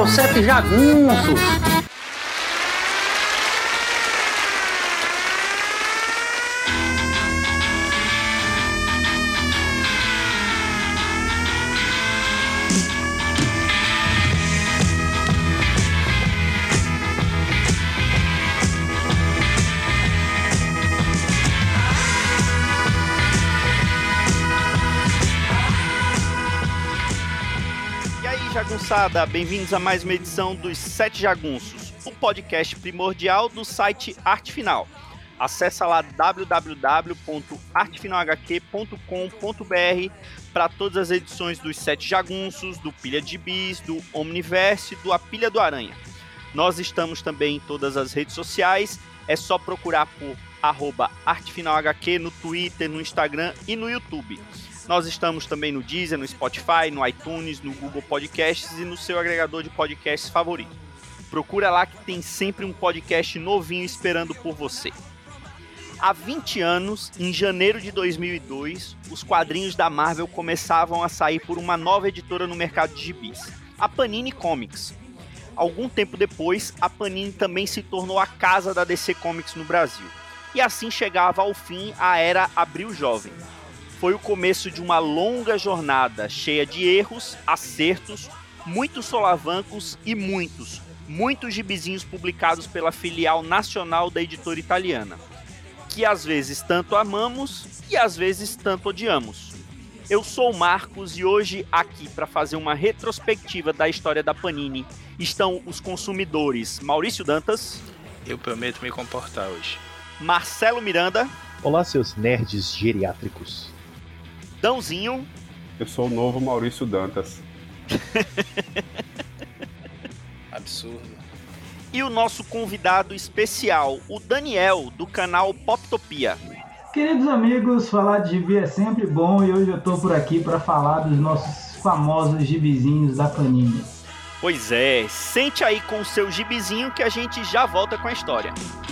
ao Sete Jagunços. Jagunçada, bem-vindos a mais uma edição dos Sete Jagunços, o podcast primordial do site Arte Final. Acesse lá www.artefinalhq.com.br para todas as edições dos Sete Jagunços, do Pilha de Bis, do Omniverse e do A Pilha do Aranha. Nós estamos também em todas as redes sociais, é só procurar por @artefinalhq no Twitter, no Instagram e no YouTube. Nós estamos também no Deezer, no Spotify, no iTunes, no Google Podcasts e no seu agregador de podcasts favorito. Procura lá que tem sempre um podcast novinho esperando por você. Há 20 anos, em janeiro de 2002, os quadrinhos da Marvel começavam a sair por uma nova editora no mercado de gibis, a Panini Comics. Algum tempo depois, a Panini também se tornou a casa da DC Comics no Brasil. E assim chegava ao fim a era Abril Jovem. Foi o começo de uma longa jornada, cheia de erros, acertos, muitos solavancos e muitos gibizinhos publicados pela filial nacional da editora italiana, que às vezes tanto amamos e às vezes tanto odiamos. Eu sou o Marcos e hoje aqui para fazer uma retrospectiva da história da Panini estão os consumidores Maurício Dantas. Eu prometo me comportar hoje. Marcelo Miranda. Olá, seus nerds geriátricos. Dãozinho. Eu sou o novo Maurício Dantas. Absurdo. E o nosso convidado especial, o Daniel, do canal Poptopia. Queridos amigos, falar de gibi é sempre bom e hoje eu tô por aqui para falar dos nossos famosos gibizinhos da Panini. Pois é, sente aí com o seu gibizinho que a gente já volta com a história.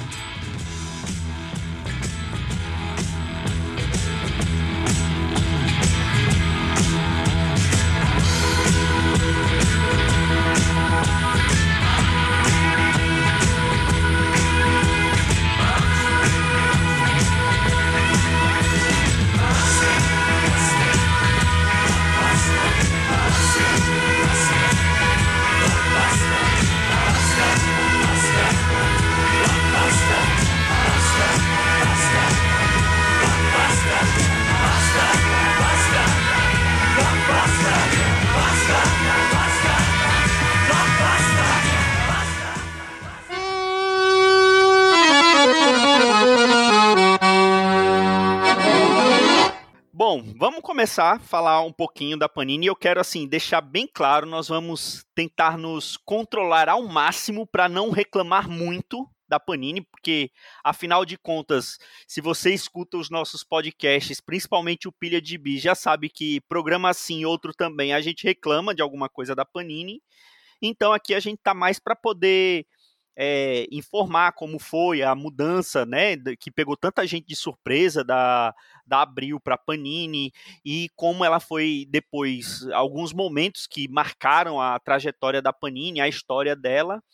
Bom, vamos começar a falar um pouquinho da Panini. Eu quero deixar bem claro, nós vamos tentar nos controlar ao máximo para não reclamar muito da Panini, porque afinal de contas, se você escuta os nossos podcasts, principalmente o Pilha de Bis, já sabe que programa assim, outro também, a gente reclama de alguma coisa da Panini. Então aqui a gente tá mais para poder informar como foi a mudança, né, que pegou tanta gente de surpresa da Abril para Panini e como ela foi depois, alguns momentos que marcaram a trajetória da Panini, a história dela,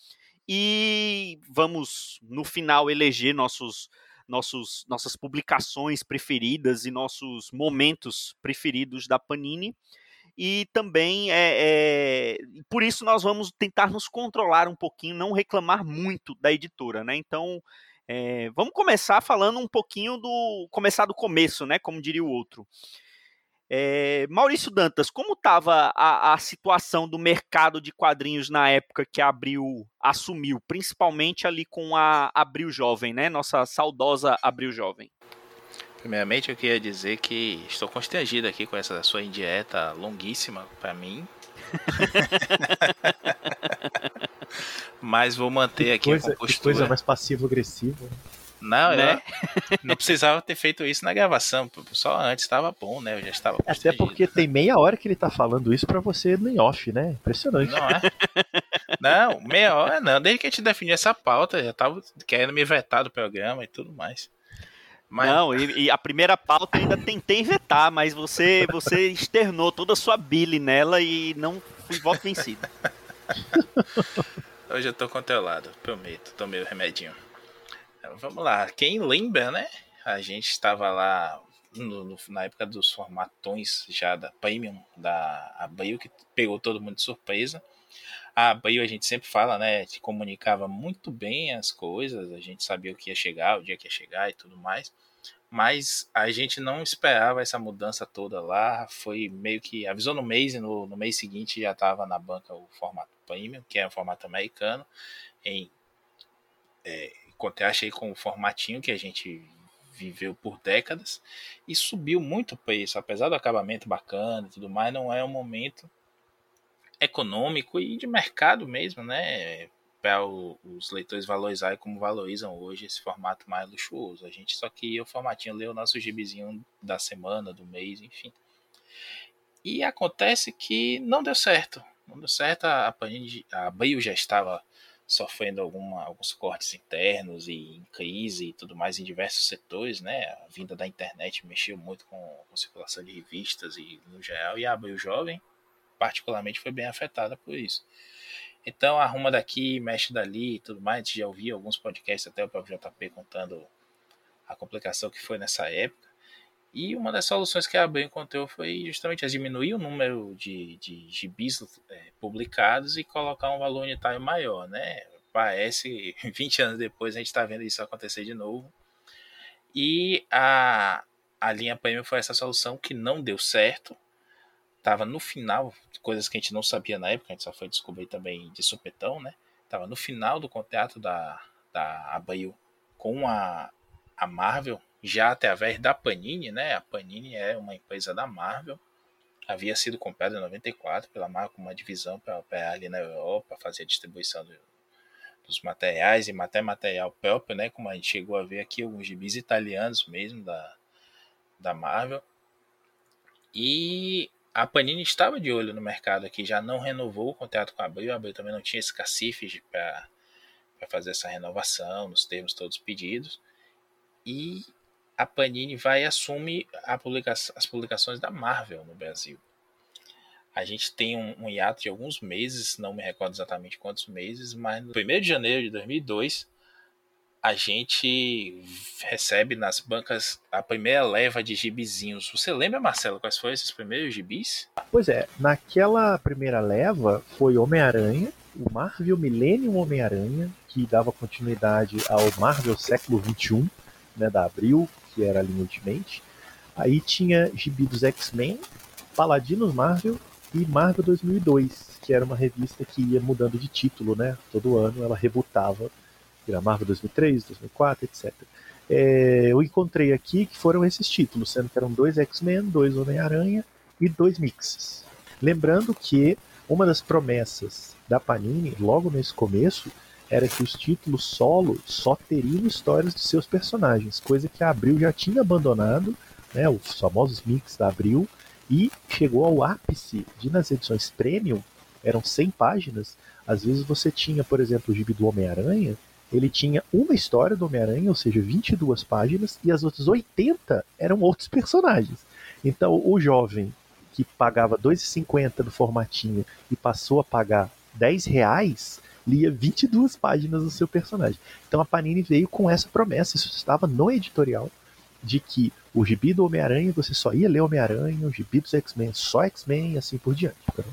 e vamos no final eleger nossas publicações preferidas e nossos momentos preferidos da Panini. E também, por isso nós vamos tentar nos controlar um pouquinho, não reclamar muito da editora, né? Então, vamos começar falando um pouquinho começar do começo, né? Como diria o outro. Maurício Dantas, como estava a situação do mercado de quadrinhos na época que a Abril assumiu, principalmente ali com a Abril Jovem, né? Nossa saudosa Abril Jovem. Primeiramente, eu queria dizer que estou constrangido aqui com essa sua indieta longuíssima para mim. Mas vou manter aqui a compostura. Que coisa mais passivo-agressiva. Não, né? Não precisava ter feito isso na gravação. Só antes estava bom, né? Eu já estava constrangido. Até porque tem meia hora que ele tá falando isso para você no off, né? Impressionante. Não é? Não, meia hora não. Desde que a gente definiu essa pauta, já tava querendo me vetar do programa e tudo mais. Não, e a primeira pauta eu ainda tentei vetar, mas você externou toda a sua bile nela e não fui voto vencido. Hoje eu tô controlado, prometo. Tomei o remedinho. Então, vamos lá. Quem lembra, né? A gente estava lá na época dos formatões já da Premium, da Abril, que pegou todo mundo de surpresa. A Abril, a gente sempre fala, né? Te comunicava muito bem as coisas, a gente sabia o que ia chegar, o dia que ia chegar e tudo mais. Mas a gente não esperava essa mudança toda lá. Foi meio que avisou no mês e no mês seguinte já estava na banca o formato Premium, que é o formato americano, em contraste aí com o formatinho que a gente viveu por décadas, e subiu muito o preço, apesar do acabamento bacana e tudo mais, não é um momento econômico e de mercado mesmo, né? Para os leitores valorizarem como valorizam hoje esse formato mais luxuoso. A gente só queria o formatinho, ler o nosso gibizinho da semana, do mês, enfim. E acontece que não deu certo. Não deu certo, a Abril já estava sofrendo alguns cortes internos e em crise e tudo mais em diversos setores, né? A vinda da internet mexeu muito com circulação de revistas e no geral, e a Abril Jovem particularmente foi bem afetada por isso. Então arruma daqui, mexe dali e tudo mais. A gente já ouviu alguns podcasts, até o próprio JP contando a complicação que foi nessa época. E uma das soluções que a Abril encontrou foi justamente diminuir o número de gibis publicados e colocar um valor unitário maior, né? Parece, 20 anos depois, a gente está vendo isso acontecer de novo. E a linha Premium foi essa solução que não deu certo. Tava no final, coisas que a gente não sabia na época, a gente só foi descobrir também de supetão, né? Tava no final do contrato da Abril com a Marvel, já através da Panini, né? A Panini é uma empresa da Marvel, havia sido comprada em 94 pela Marvel com uma divisão para operar ali na Europa, fazer a distribuição dos materiais e até material próprio, né? Como a gente chegou a ver aqui, alguns gibis italianos mesmo da Marvel. E a Panini estava de olho no mercado aqui, já não renovou o contrato com a Abril também não tinha esse cacife para fazer essa renovação, nos termos todos pedidos. E a Panini vai assumir as publicações da Marvel no Brasil. A gente tem um hiato de alguns meses, não me recordo exatamente quantos meses, mas no 1º de janeiro de 2002, a gente recebe nas bancas a primeira leva de gibizinhos. Você lembra, Marcelo, quais foram esses primeiros gibis? Pois é, naquela primeira leva foi Homem-Aranha, o Marvel Millennium Homem-Aranha, que dava continuidade ao Marvel Século XXI, né, da Abril, que era a linha Ultimate. Aí tinha gibi dos X-Men, Paladinos Marvel e Marvel 2002, que era uma revista que ia mudando de título, né? Todo ano ela rebutava, era Marvel 2003, 2004, etc. Eu encontrei aqui que foram esses títulos, sendo que eram 2 X-Men, 2 Homem-Aranha e 2 mixes. Lembrando que uma das promessas da Panini, logo nesse começo, era que os títulos solo só teriam histórias de seus personagens, coisa que a Abril já tinha abandonado, né, os famosos mix da Abril, e chegou ao ápice de, nas edições Premium, eram 100 páginas, às vezes você tinha, por exemplo, o gibi do Homem-Aranha, ele tinha uma história do Homem-Aranha, ou seja, 22 páginas, e as outras 80 eram outros personagens. Então, o jovem que pagava R$ 2,50 do formatinho e passou a pagar R$ 10, lia 22 páginas do seu personagem. Então a Panini veio com essa promessa, isso estava no editorial, de que o gibi do Homem-Aranha você só ia ler Homem-Aranha, o gibi dos X-Men só X-Men e assim por diante.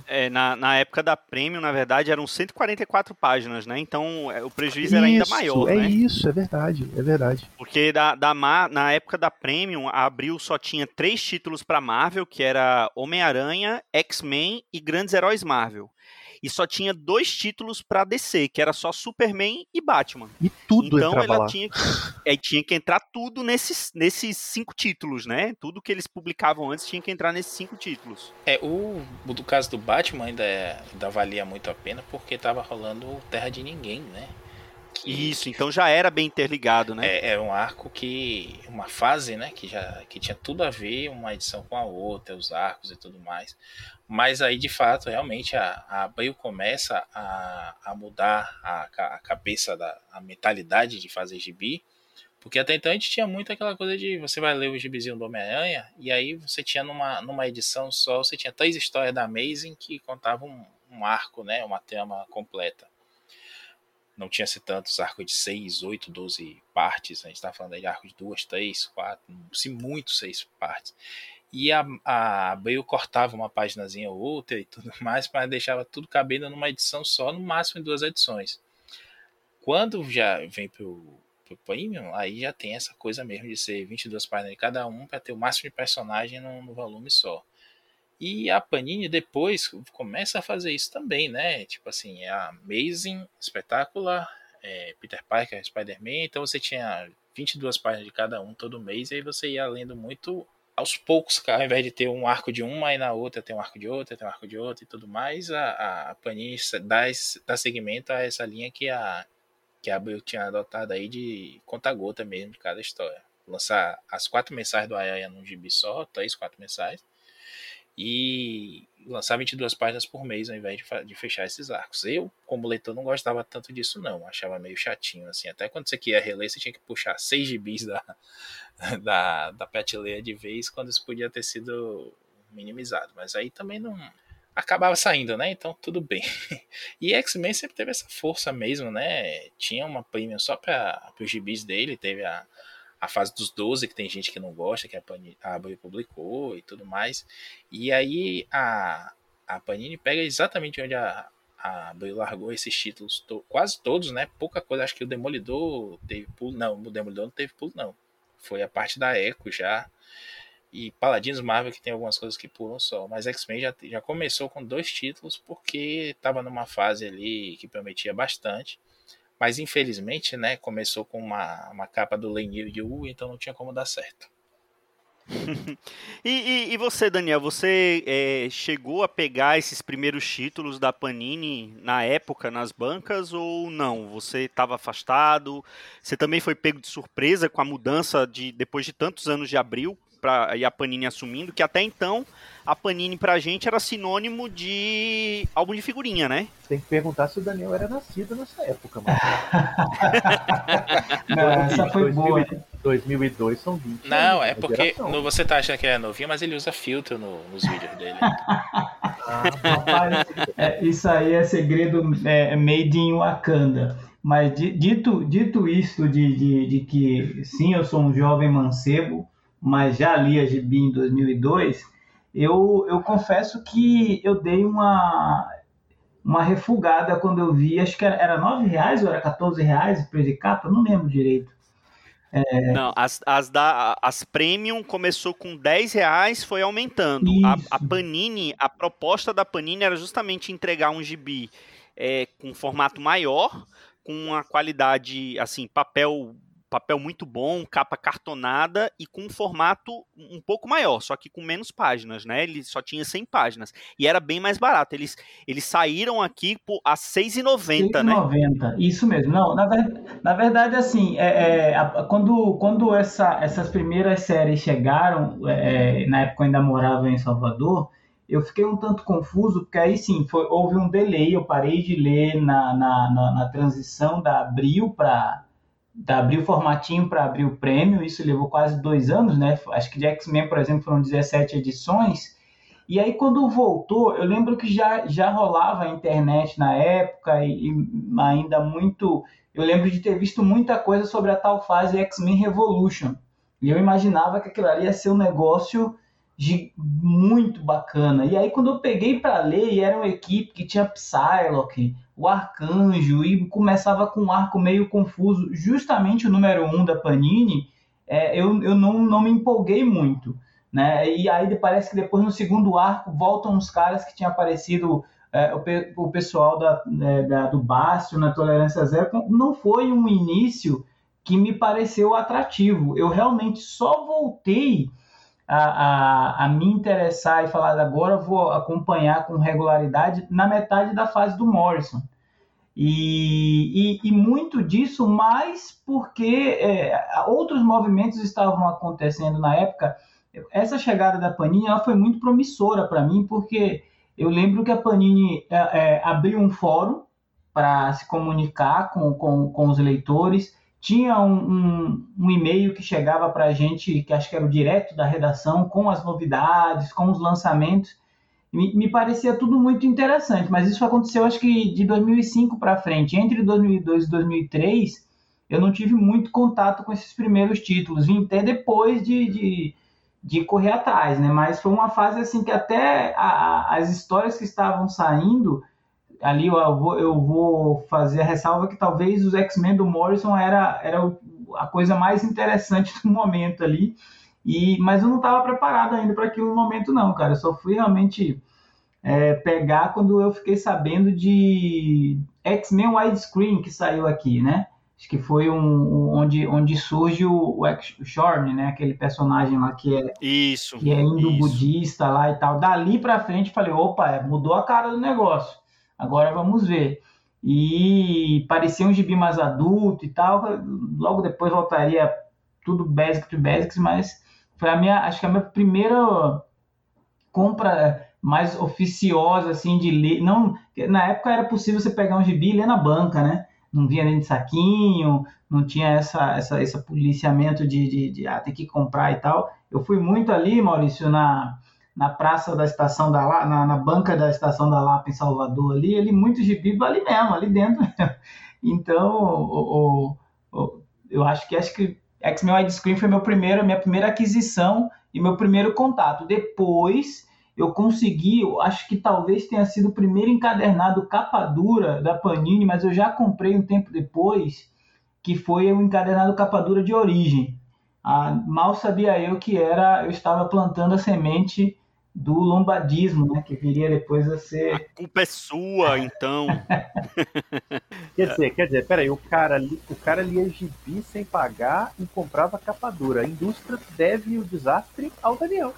Na época da Premium, na verdade, eram 144 páginas, né? Então o prejuízo era ainda maior, né? Isso, é verdade, é verdade. Porque na época da Premium, a Abril só tinha 3 títulos para Marvel, que era Homem-Aranha, X-Men e Grandes Heróis Marvel. E só tinha 2 títulos para DC, que era só Superman e Batman. E tudo então entrava ela lá. tinha que entrar tudo nesses 5 títulos, né? Tudo que eles publicavam antes tinha que entrar nesses 5 títulos. Do caso do Batman ainda valia muito a pena, porque tava rolando Terra de Ninguém, né? Isso, então já era bem interligado, né? É um arco uma fase, né, que tinha tudo a ver, uma edição com a outra, os arcos e tudo mais. Mas aí, de fato, realmente a Abril começa a mudar a cabeça, a mentalidade de fazer gibi, porque até então a gente tinha muito aquela coisa de você vai ler o gibizinho do Homem-Aranha, e aí você tinha numa edição só, você tinha 3 histórias da Amazing que contavam um arco, né, uma trama completa. Não tinha se tantos arcos de 6, 8, 12 partes. A gente estava falando aí de arcos de 2, 3, 4, se muito 6 partes. E a Abril cortava uma paginazinha ou outra e tudo mais, mas deixava tudo cabendo numa edição só, no máximo em 2 edições. Quando já vem pro Premium, aí já tem essa coisa mesmo de ser 22 páginas de cada um para ter o máximo de personagem no volume só. E a Panini depois começa a fazer isso também, né? Tipo assim, a Amazing, Spectacular, Peter Parker, Spider-Man. Então você tinha 22 páginas de cada um todo mês, e aí você ia lendo muito aos poucos, ao invés de ter um arco de uma, e na outra tem um arco de outra, tem um arco de outra e tudo mais. A Panini dá seguimento a essa linha que a Abril tinha adotado aí de conta-gota mesmo de cada história. Lançar as 4 mensais do Aranha num gibi só, 3, 4 mensais. E lançar 22 páginas por mês ao invés de fechar esses arcos. Eu, como leitor, não gostava tanto disso não, achava meio chatinho, assim, até quando você queria reler, você tinha que puxar 6 gibis da prateleira de vez, quando isso podia ter sido minimizado, mas aí também não acabava saindo, né, então tudo bem. E X-Men sempre teve essa força mesmo, né, tinha uma premium só para os gibis dele, teve a fase dos 12, que tem gente que não gosta, que a Abril publicou e tudo mais. E aí a Panini pega exatamente onde a Abril largou esses títulos, quase todos, né? Pouca coisa, acho que o Demolidor teve pulo. Não, o Demolidor não teve pulo, não. Foi a parte da Echo já. E Paladinos Marvel, que tem algumas coisas que pulam só. Mas X-Men já começou com 2 títulos, porque estava numa fase ali que prometia bastante. Mas infelizmente, né, começou com uma capa do Leinil Yu, então não tinha como dar certo. E você, Daniel, você chegou a pegar esses primeiros títulos da Panini na época, nas bancas, ou não? Você estava afastado? Você também foi pego de surpresa com a mudança depois de tantos anos de Abril e a Panini assumindo, que até então a Panini pra gente era sinônimo de álbum de figurinha, né? Tem que perguntar se o Daniel era nascido nessa época, mano. Não, essa foi boa. 2002 são 20. Não, é porque você tá achando que é novinho, mas ele usa filtro nos vídeos dele. Rapaz, isso aí é segredo made in Wakanda. Mas dito isso de que sim, eu sou um jovem mancebo, mas já li a Gibi em 2002, eu confesso que eu dei uma refugada quando eu vi, acho que era R$9 ou era R$14 o preço de capa, eu não lembro direito. Não, as Premium começou com R$10, foi aumentando. A Panini, a proposta da Panini era justamente entregar um gibi com formato maior, com uma qualidade, assim, papel muito bom, capa cartonada e com um formato um pouco maior, só que com menos páginas, né? Ele só tinha 100 páginas e era bem mais barato. Eles saíram aqui a R$6,90, né? R$6,90, isso mesmo. Não, na verdade, assim, quando essas primeiras séries chegaram, na época eu ainda morava em Salvador, eu fiquei um tanto confuso, porque aí sim, houve um delay, eu parei de ler na transição da Abril formatinho para Abril Premium, isso levou quase 2 anos, né? Acho que de X-Men, por exemplo, foram 17 edições. E aí, quando voltou, eu lembro que já rolava a internet na época e ainda muito... Eu lembro de ter visto muita coisa sobre a tal fase X-Men Revolution. E eu imaginava que aquilo ali ia ser um negócio muito bacana. E aí, quando eu peguei para ler, e era uma equipe que tinha Psylocke, o Arcanjo, e começava com um arco meio confuso, justamente o número 1 da Panini, eu não me empolguei muito, né? E aí parece que depois no segundo arco voltam uns caras que tinham aparecido, o pessoal do Bastio na Tolerância Zero. Não foi um início que me pareceu atrativo. Eu realmente só voltei a me interessar e falar agora vou acompanhar com regularidade na metade da fase do Morrison. E muito disso, mais porque outros movimentos estavam acontecendo na época. Essa chegada da Panini ela foi muito promissora para mim, porque eu lembro que a Panini abriu um fórum para se comunicar com os leitores. Tinha um e-mail que chegava para a gente, que acho que era o direto da redação, com as novidades, com os lançamentos. Me parecia tudo muito interessante, mas isso aconteceu acho que de 2005 para frente. Entre 2002 e 2003, eu não tive muito contato com esses primeiros títulos. Vim até depois de correr atrás, né? Mas foi uma fase assim que até as histórias que estavam saindo ali eu vou fazer a ressalva que talvez os X-Men do Morrison era a coisa mais interessante do momento ali. Mas eu não estava preparado ainda para aquele momento, não, cara. Eu só fui realmente pegar quando eu fiquei sabendo de X-Men Widescreen que saiu aqui, né? Acho que foi onde surge o Shorn, né? Aquele personagem lá Isso, que é isso. hindu-budista lá e tal. Dali pra frente falei, opa, mudou a cara do negócio. Agora vamos ver. E parecia um gibi mais adulto e tal. Logo depois voltaria tudo basic to basics, mas foi acho que a minha primeira compra mais oficiosa assim de ler. Não, na época era possível você pegar um gibi e ler na banca, né? Não vinha nem de saquinho, não tinha esse policiamento de ter que comprar e tal. Eu fui muito ali, Maurício, na praça da Estação da Lapa, na banca da Estação da Lapa em Salvador ali, muito gibi ali mesmo, ali dentro mesmo. Então, eu acho que X-Men Widescreen foi minha primeira aquisição e meu primeiro contato. Depois eu consegui, eu acho que talvez tenha sido o primeiro encadernado capa dura da Panini, mas eu já comprei um tempo depois, que foi o encadernado capa dura de Origem. Mal sabia eu eu estava plantando a semente do lombardismo, né, que viria depois a A ser... culpa é sua, então. Quer dizer, peraí, o cara lia gibi sem pagar e comprava capa dura. A indústria deve o desastre ao Daniel.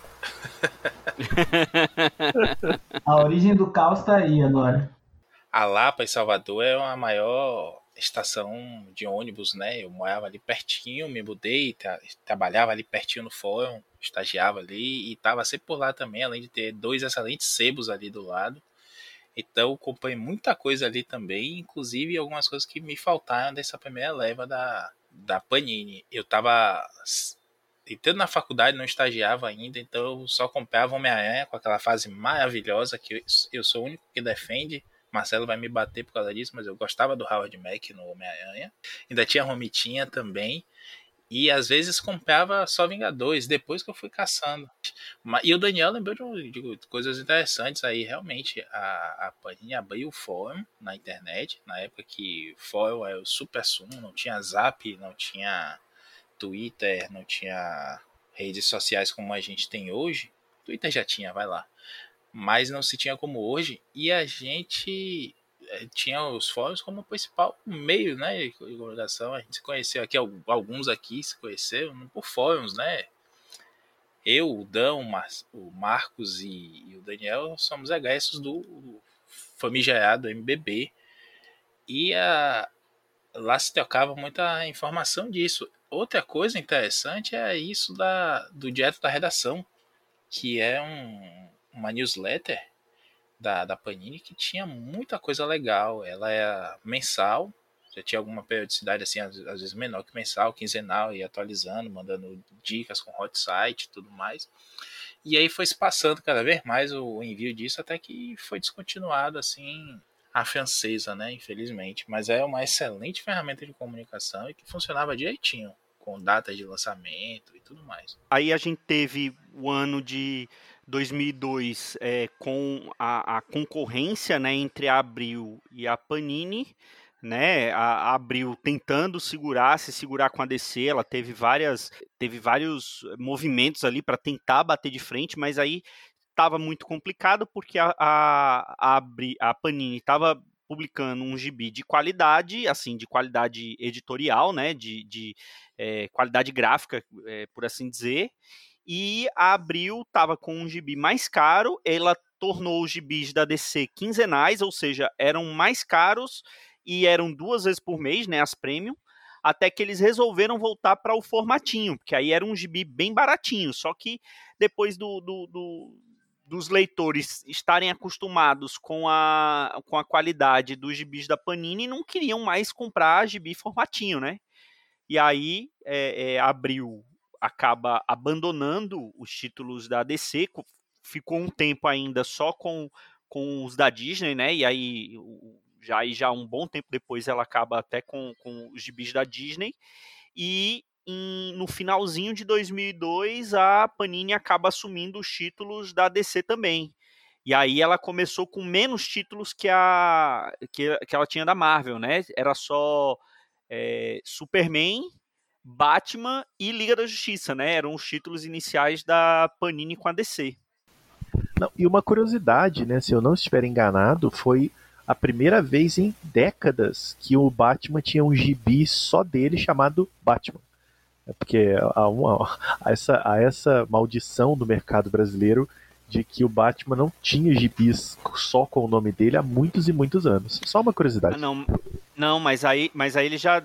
A origem do caos está aí agora. A Lapa, em Salvador, é a maior estação de ônibus, né? Eu morava ali pertinho, me mudei, trabalhava ali pertinho no fórum, estagiava ali e estava sempre por lá também, além de ter 2 excelentes sebos ali do lado. Então, comprei muita coisa ali também, inclusive algumas coisas que me faltaram dessa primeira leva da Panini. Eu estava entrando na faculdade, não estagiava ainda, então eu só comprava Homem-Aranha com aquela fase maravilhosa que eu sou o único que defende. Marcelo vai me bater por causa disso, mas eu gostava do Howard Mack no Homem-Aranha. Ainda tinha Romitinha também. E às vezes comprava só Vingadores, depois que eu fui caçando. E o Daniel lembrou de coisas interessantes aí. Realmente, a Panini abriu o fórum na internet, na época que fórum era o super sumo, não tinha Zap, não tinha Twitter, não tinha redes sociais como a gente tem hoje. Twitter já tinha, vai lá. Mas não se tinha como hoje. E a gente tinha os fóruns como principal meio, né, de comunicação. A gente se conheceu aqui, alguns aqui se conheceram por fóruns, né? Eu, o Dan, o Marcos e o Daniel somos egressos do famigerado MBB. E lá se trocava muita informação disso. Outra coisa interessante é isso do Direto da Redação, que é uma newsletter da Panini que tinha muita coisa legal. Ela é mensal, já tinha alguma periodicidade assim, às vezes menor que mensal, quinzenal, e atualizando, mandando dicas com hot site e tudo mais. E aí foi se passando cada vez mais o envio disso, até que foi descontinuado assim a francesa, né, infelizmente. Mas é uma excelente ferramenta de comunicação e que funcionava direitinho, com datas de lançamento e tudo mais. Aí a gente teve o ano de 2002 com a concorrência, né, entre a Abril e a Panini, né, a Abril tentando se segurar com a DC, ela teve vários movimentos ali para tentar bater de frente, mas aí estava muito complicado porque a Panini estava publicando um gibi de qualidade, assim, de qualidade editorial, né, de qualidade gráfica, por assim dizer, e a Abril estava com um gibi mais caro, ela tornou os gibis da DC quinzenais, ou seja, eram mais caros e eram 2 vezes por mês, né, as premium, até que eles resolveram voltar para o formatinho, porque aí era um gibi bem baratinho, só que depois dos leitores estarem acostumados com a qualidade dos gibis da Panini, não queriam mais comprar gibi formatinho, né? E aí Abril acaba abandonando os títulos da DC, ficou um tempo ainda só com os da Disney, né? E aí já um bom tempo depois ela acaba até com os gibis da Disney. E no finalzinho de 2002 a Panini acaba assumindo os títulos da DC também. E aí ela começou com menos títulos que ela tinha da Marvel, né? Era só Superman, Batman e Liga da Justiça, né? Eram os títulos iniciais da Panini com a DC. Não, e uma curiosidade, né? Se eu não estiver enganado, foi a primeira vez em décadas que o Batman tinha um gibi só dele chamado Batman. Porque há essa maldição do mercado brasileiro de que o Batman não tinha gibis só com o nome dele há muitos e muitos anos. Só uma curiosidade. Não, mas aí ele já,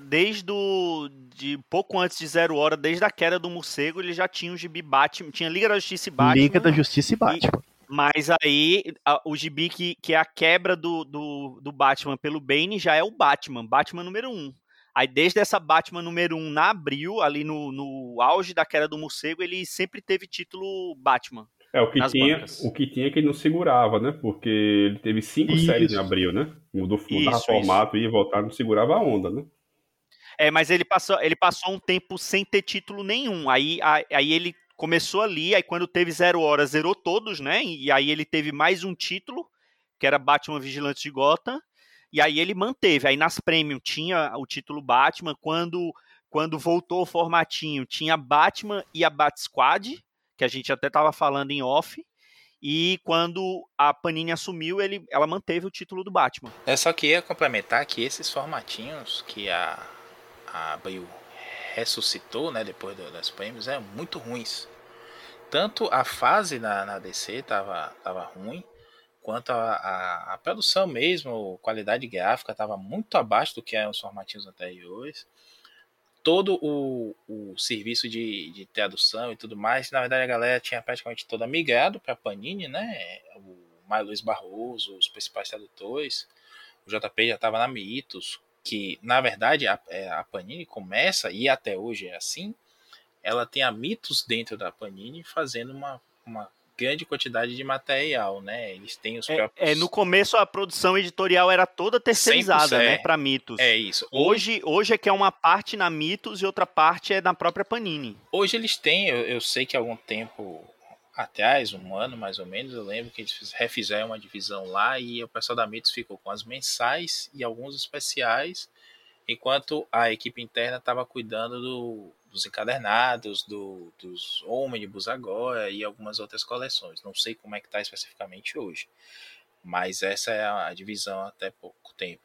de pouco antes de 0 Hora, desde a queda do morcego, ele já tinha um gibi Batman, tinha Liga da Justiça e Batman. Liga da Justiça e Batman. Mas aí o gibi que é a quebra do Batman pelo Bane já é o Batman número 1. Aí desde essa Batman número 1 na Abril, ali no auge da queda do morcego, ele sempre teve título Batman. O que tinha que ele não segurava, né? Porque ele teve 5 séries em Abril, né? Mudava formato, ia voltar, não segurava a onda, né? Mas ele passou um tempo sem ter título nenhum. Aí ele começou ali, aí quando teve 0 Hora, zerou todos, né? E aí ele teve mais um título, que era Batman Vigilante de Gotham. E aí ele manteve. Aí nas Premium tinha o título Batman. Quando voltou o formatinho, tinha Batman e a Bat-Squad, que a gente até estava falando em off. E quando a Panini assumiu, ela manteve o título do Batman. Só que ia complementar que esses formatinhos que a Abril ressuscitou, né, depois das Premiums, eram muito ruins. Tanto a fase na DC estava ruim, quanto a produção mesmo, a qualidade gráfica estava muito abaixo do que eram os formatinhos anteriores. Todo o serviço de tradução e tudo mais, na verdade a galera tinha praticamente toda migrado para a Panini, né? O Mário Luiz Barroso, os principais tradutores, o JP já estava na Mitos, que na verdade a Panini começa, e até hoje é assim, ela tem a Mitos dentro da Panini fazendo uma grande quantidade de material, né? Eles têm os próprios... no começo a produção editorial era toda terceirizada, né, para Mitos. É isso. Hoje é que é uma parte na Mitos e outra parte é na própria Panini. Hoje eles têm, eu sei que há algum tempo atrás, 1 ano mais ou menos, eu lembro que eles refizeram uma divisão lá e o pessoal da Mitos ficou com as mensais e alguns especiais, enquanto a equipe interna estava cuidando dos encadernados, dos ônibus agora e algumas outras coleções. Não sei como é que está especificamente hoje, mas essa é a divisão até pouco tempo.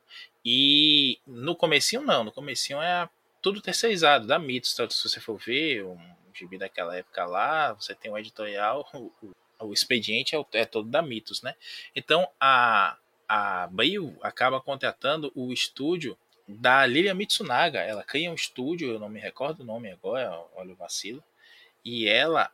E no comecinho não, no comecinho é tudo terceirizado, da Mitos. Então, se você for ver um gibi daquela época lá, você tem um editorial, o expediente é todo da Mitos, né? Então a Abril acaba contratando o estúdio da Lilian Mitsunaga. Ela cria um estúdio, eu não me recordo o nome agora, olha o vacilo, e ela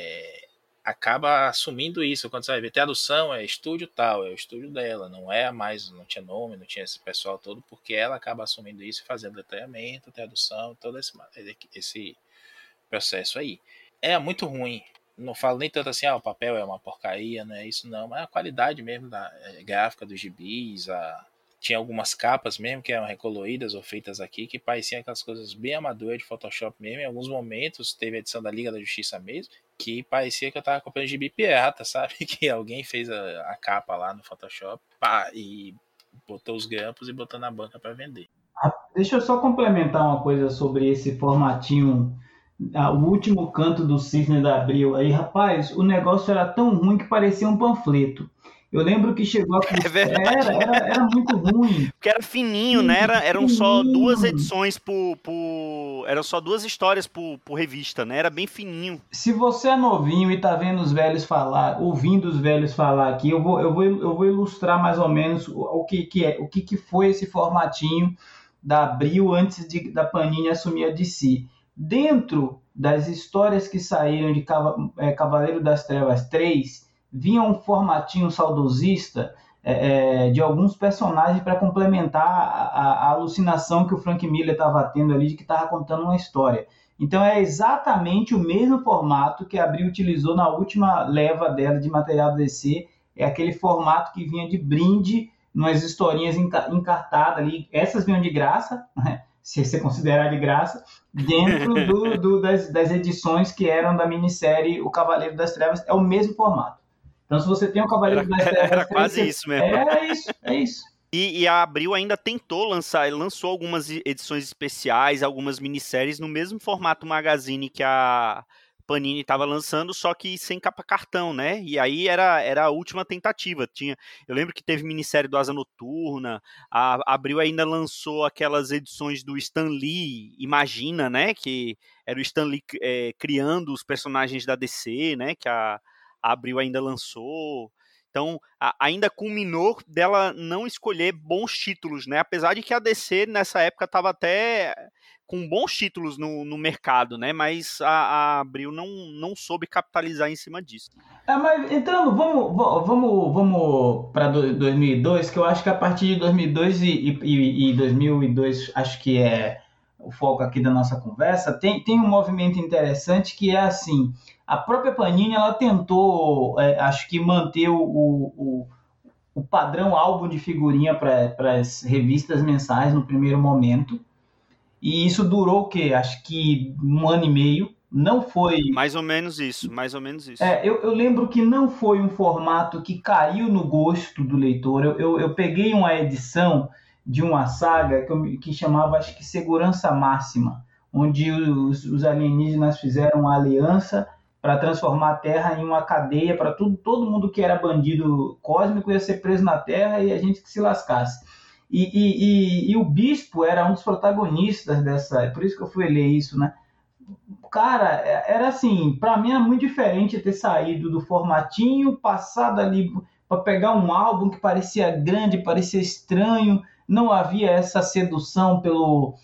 acaba assumindo isso. Quando você vai ver tradução, é estúdio tal, é o estúdio dela, não tinha nome, não tinha esse pessoal todo, porque ela acaba assumindo isso e fazendo detalhamento, tradução, todo esse processo aí. É muito ruim, não falo nem tanto assim, o papel é uma porcaria, né? Isso não, mas a qualidade mesmo da gráfica dos gibis, tinha algumas capas mesmo que eram recoloridas ou feitas aqui, que pareciam aquelas coisas bem amadoras de Photoshop mesmo. Em alguns momentos teve a edição da Liga da Justiça mesmo, que parecia que eu tava comprando gibi pirata, sabe? Que alguém fez a capa lá no Photoshop e botou os grampos e botou na banca para vender. Deixa eu só complementar uma coisa sobre esse formatinho, o último canto do Cisne da Abril. Aí, rapaz, o negócio era tão ruim que parecia um panfleto. Eu lembro que chegou a era muito ruim. Porque era fininho, né? Eram só 2 edições eram só 2 histórias por revista, né? Era bem fininho. Se você é novinho e tá vendo os velhos falar, ouvindo os velhos falar aqui, eu vou ilustrar mais ou menos o que foi esse formatinho da Abril antes da Panini assumir a DC. Dentro das histórias que saíram de Cavaleiro das Trevas 3, vinha um formatinho saudosista de alguns personagens para complementar a alucinação que o Frank Miller estava tendo ali de que estava contando uma história. Então é exatamente o mesmo formato que a Abril utilizou na última leva dela de material do DC, é aquele formato que vinha de brinde, umas historinhas encartadas ali, essas vinham de graça, né? Se você considerar de graça, dentro das edições que eram da minissérie O Cavaleiro das Trevas, é o mesmo formato. Então, se você tem o Cavaleiro das Trevas... Era quase isso mesmo. É isso. E a Abril ainda tentou lançou algumas edições especiais, algumas minisséries no mesmo formato Magazine que a Panini estava lançando, só que sem capa cartão, né? E aí era a última tentativa. Eu lembro que teve minissérie do Asa Noturna, a Abril ainda lançou aquelas edições do Stan Lee, Imagina, né? Que era o Stan Lee criando os personagens da DC, né? Que a Abril ainda lançou. Então, ainda culminou dela não escolher bons títulos, né? Apesar de que a DC, nessa época, estava até com bons títulos no mercado, né? Mas a Abril não soube capitalizar em cima disso. Mas entrando, vamos para 2002, que eu acho que a partir de 2002 e 2002, acho que é o foco aqui da nossa conversa, tem um movimento interessante que é assim... A própria Panini, ela tentou, acho que manter o padrão álbum de figurinha para as revistas mensais no primeiro momento. E isso durou o quê? Acho que 1 ano e meio. Não foi... Mais ou menos isso. Eu lembro que não foi um formato que caiu no gosto do leitor. Eu peguei uma edição de uma saga que chamava, acho que Segurança Máxima, onde os alienígenas fizeram uma aliança para transformar a Terra em uma cadeia para todo mundo que era bandido cósmico ia ser preso na Terra e a gente que se lascasse. E o Bispo era um dos protagonistas dessa... Por isso que eu fui ler isso, né? Cara, era assim... Para mim era muito diferente ter saído do formatinho, passado ali para pegar um álbum que parecia grande, parecia estranho. Não havia essa sedução pelo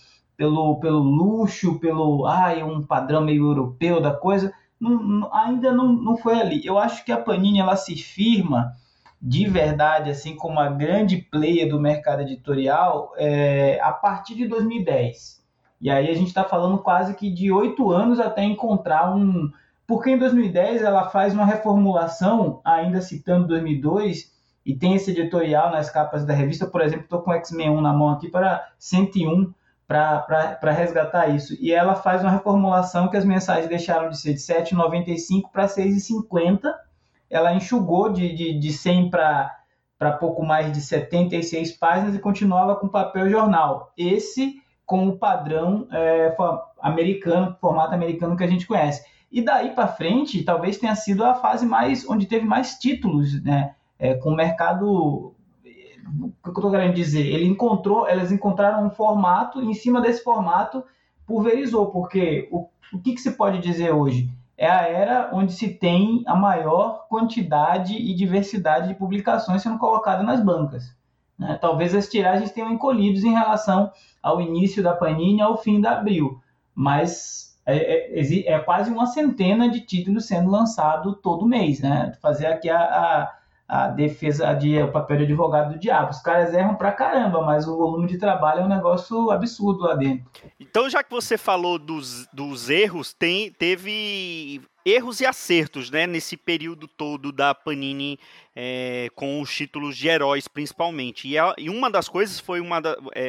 luxo, um padrão meio europeu da coisa... ainda não foi ali. Eu acho que a Panini ela se firma de verdade assim como a grande player do mercado editorial a partir de 2010. E aí a gente está falando quase que de 8 anos até encontrar um... Porque em 2010 ela faz uma reformulação, ainda citando 2002, e tem esse editorial nas capas da revista. Por exemplo, estou com o X-Men 1 na mão aqui para 101, para resgatar isso. E ela faz uma reformulação que as mensagens deixaram de ser de R$ 7,95 para R$ 6,50. Ela enxugou de 100 para pouco mais de 76 páginas e continuava com papel jornal. Esse com o padrão americano, formato americano que a gente conhece. E daí para frente, talvez tenha sido a fase onde teve mais títulos, né? Com o mercado... O que eu estou querendo dizer? Elas encontraram um formato, e em cima desse formato pulverizou, porque o que se pode dizer hoje? É a era onde se tem a maior quantidade e diversidade de publicações sendo colocadas nas bancas, né? Talvez as tiragens tenham encolhido em relação ao início da Panini e ao fim da Abril, mas é quase uma centena de títulos sendo lançado todo mês, né? Fazer aqui a defesa o papel de advogado do diabo. Os caras erram pra caramba, mas o volume de trabalho é um negócio absurdo lá dentro. Então, já que você falou dos erros, teve erros e acertos, né, nesse período todo da Panini com os títulos de heróis, principalmente. E uma das coisas foi uma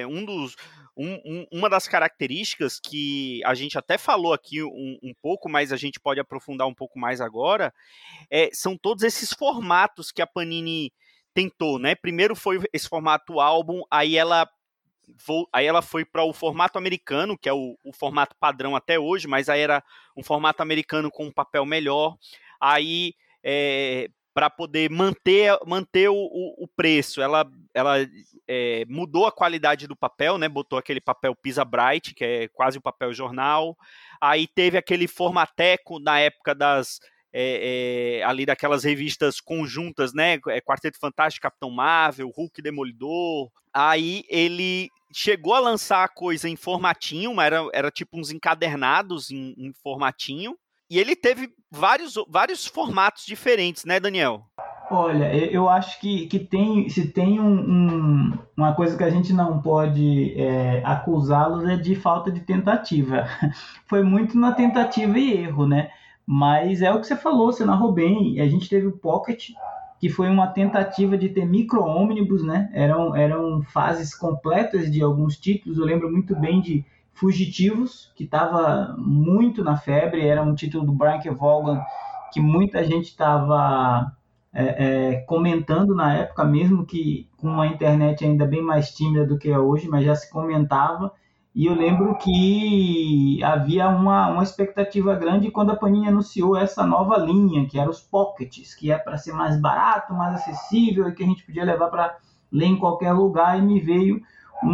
das características que a gente até falou aqui um pouco, mas a gente pode aprofundar um pouco mais agora, são todos esses formatos que a Panini tentou, né? Primeiro foi esse formato álbum, aí ela foi para o formato americano, que é o formato padrão até hoje, mas aí era um formato americano com um papel melhor. Aí, para poder manter o preço, ela mudou a qualidade do papel, né? Botou aquele papel Pisa Bright, que é quase o papel jornal. Aí teve aquele formateco na época ali daquelas revistas conjuntas, né? Quarteto Fantástico, Capitão Marvel, Hulk, Demolidor. Aí ele chegou a lançar a coisa em formatinho, mas era tipo uns encadernados em formatinho. E ele teve vários formatos diferentes, né, Daniel? Olha, eu acho que tem, se tem uma coisa que a gente não pode acusá-los é de falta de tentativa. Foi muito na tentativa e erro, né? Mas é o que você falou, você narrou bem. A gente teve o Pocket, que foi uma tentativa de ter micro-ônibus, né? Eram fases completas de alguns títulos. Eu lembro muito bem de Fugitivos, que estava muito na febre. Era um título do Brian Kevogan que muita gente estava comentando na época, mesmo que com a internet ainda bem mais tímida do que é hoje, mas já se comentava. E eu lembro que havia uma expectativa grande quando a Panini anunciou essa nova linha, que era os Pockets, que é para ser mais barato, mais acessível e que a gente podia levar para ler em qualquer lugar. E me veio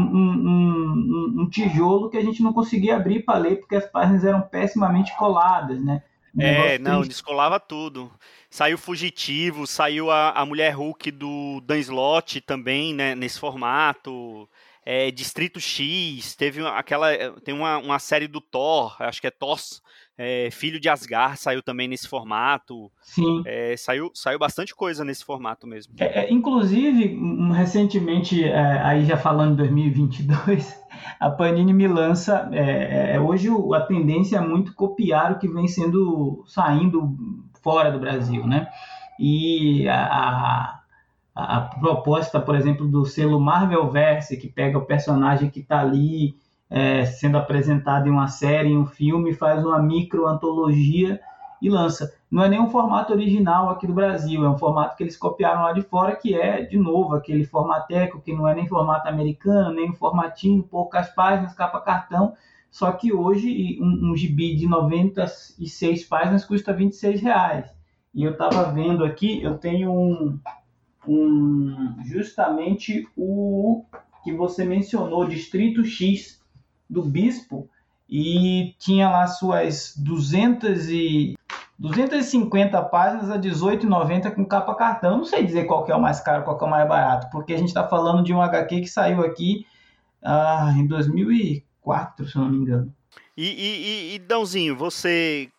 um tijolo que a gente não conseguia abrir para ler porque as páginas eram pessimamente coladas, né? Não, descolava tudo. Saiu Fugitivo, saiu a Mulher Hulk do Dan Slott também, né, nesse formato. Distrito X, tem uma série do Thor, acho que é Thor, Filho de Asgard, saiu também nesse formato. Sim. Saiu bastante coisa nesse formato mesmo. Inclusive, recentemente, aí já falando de 2022, a Panini me lança. Hoje a tendência é muito copiar o que vem saindo fora do Brasil, né? E a proposta, por exemplo, do selo Marvelverse, que pega o personagem que está ali sendo apresentado em uma série, em um filme, faz uma micro-antologia e lança. Não é nem um formato original aqui do Brasil, é um formato que eles copiaram lá de fora, que é, de novo, aquele formateco, que não é nem formato americano, nem um formatinho, poucas páginas, capa cartão, só que hoje um gibi de 96 páginas custa R$26. E eu estava vendo aqui, eu tenho justamente o que você mencionou, Distrito X do Bispo, e tinha lá suas 250 páginas a R$18,90 com capa cartão. Não sei dizer qual que é o mais caro, qual que é o mais barato, porque a gente está falando de um HQ que saiu aqui em 2004, se eu não me engano. E Dãozinho, você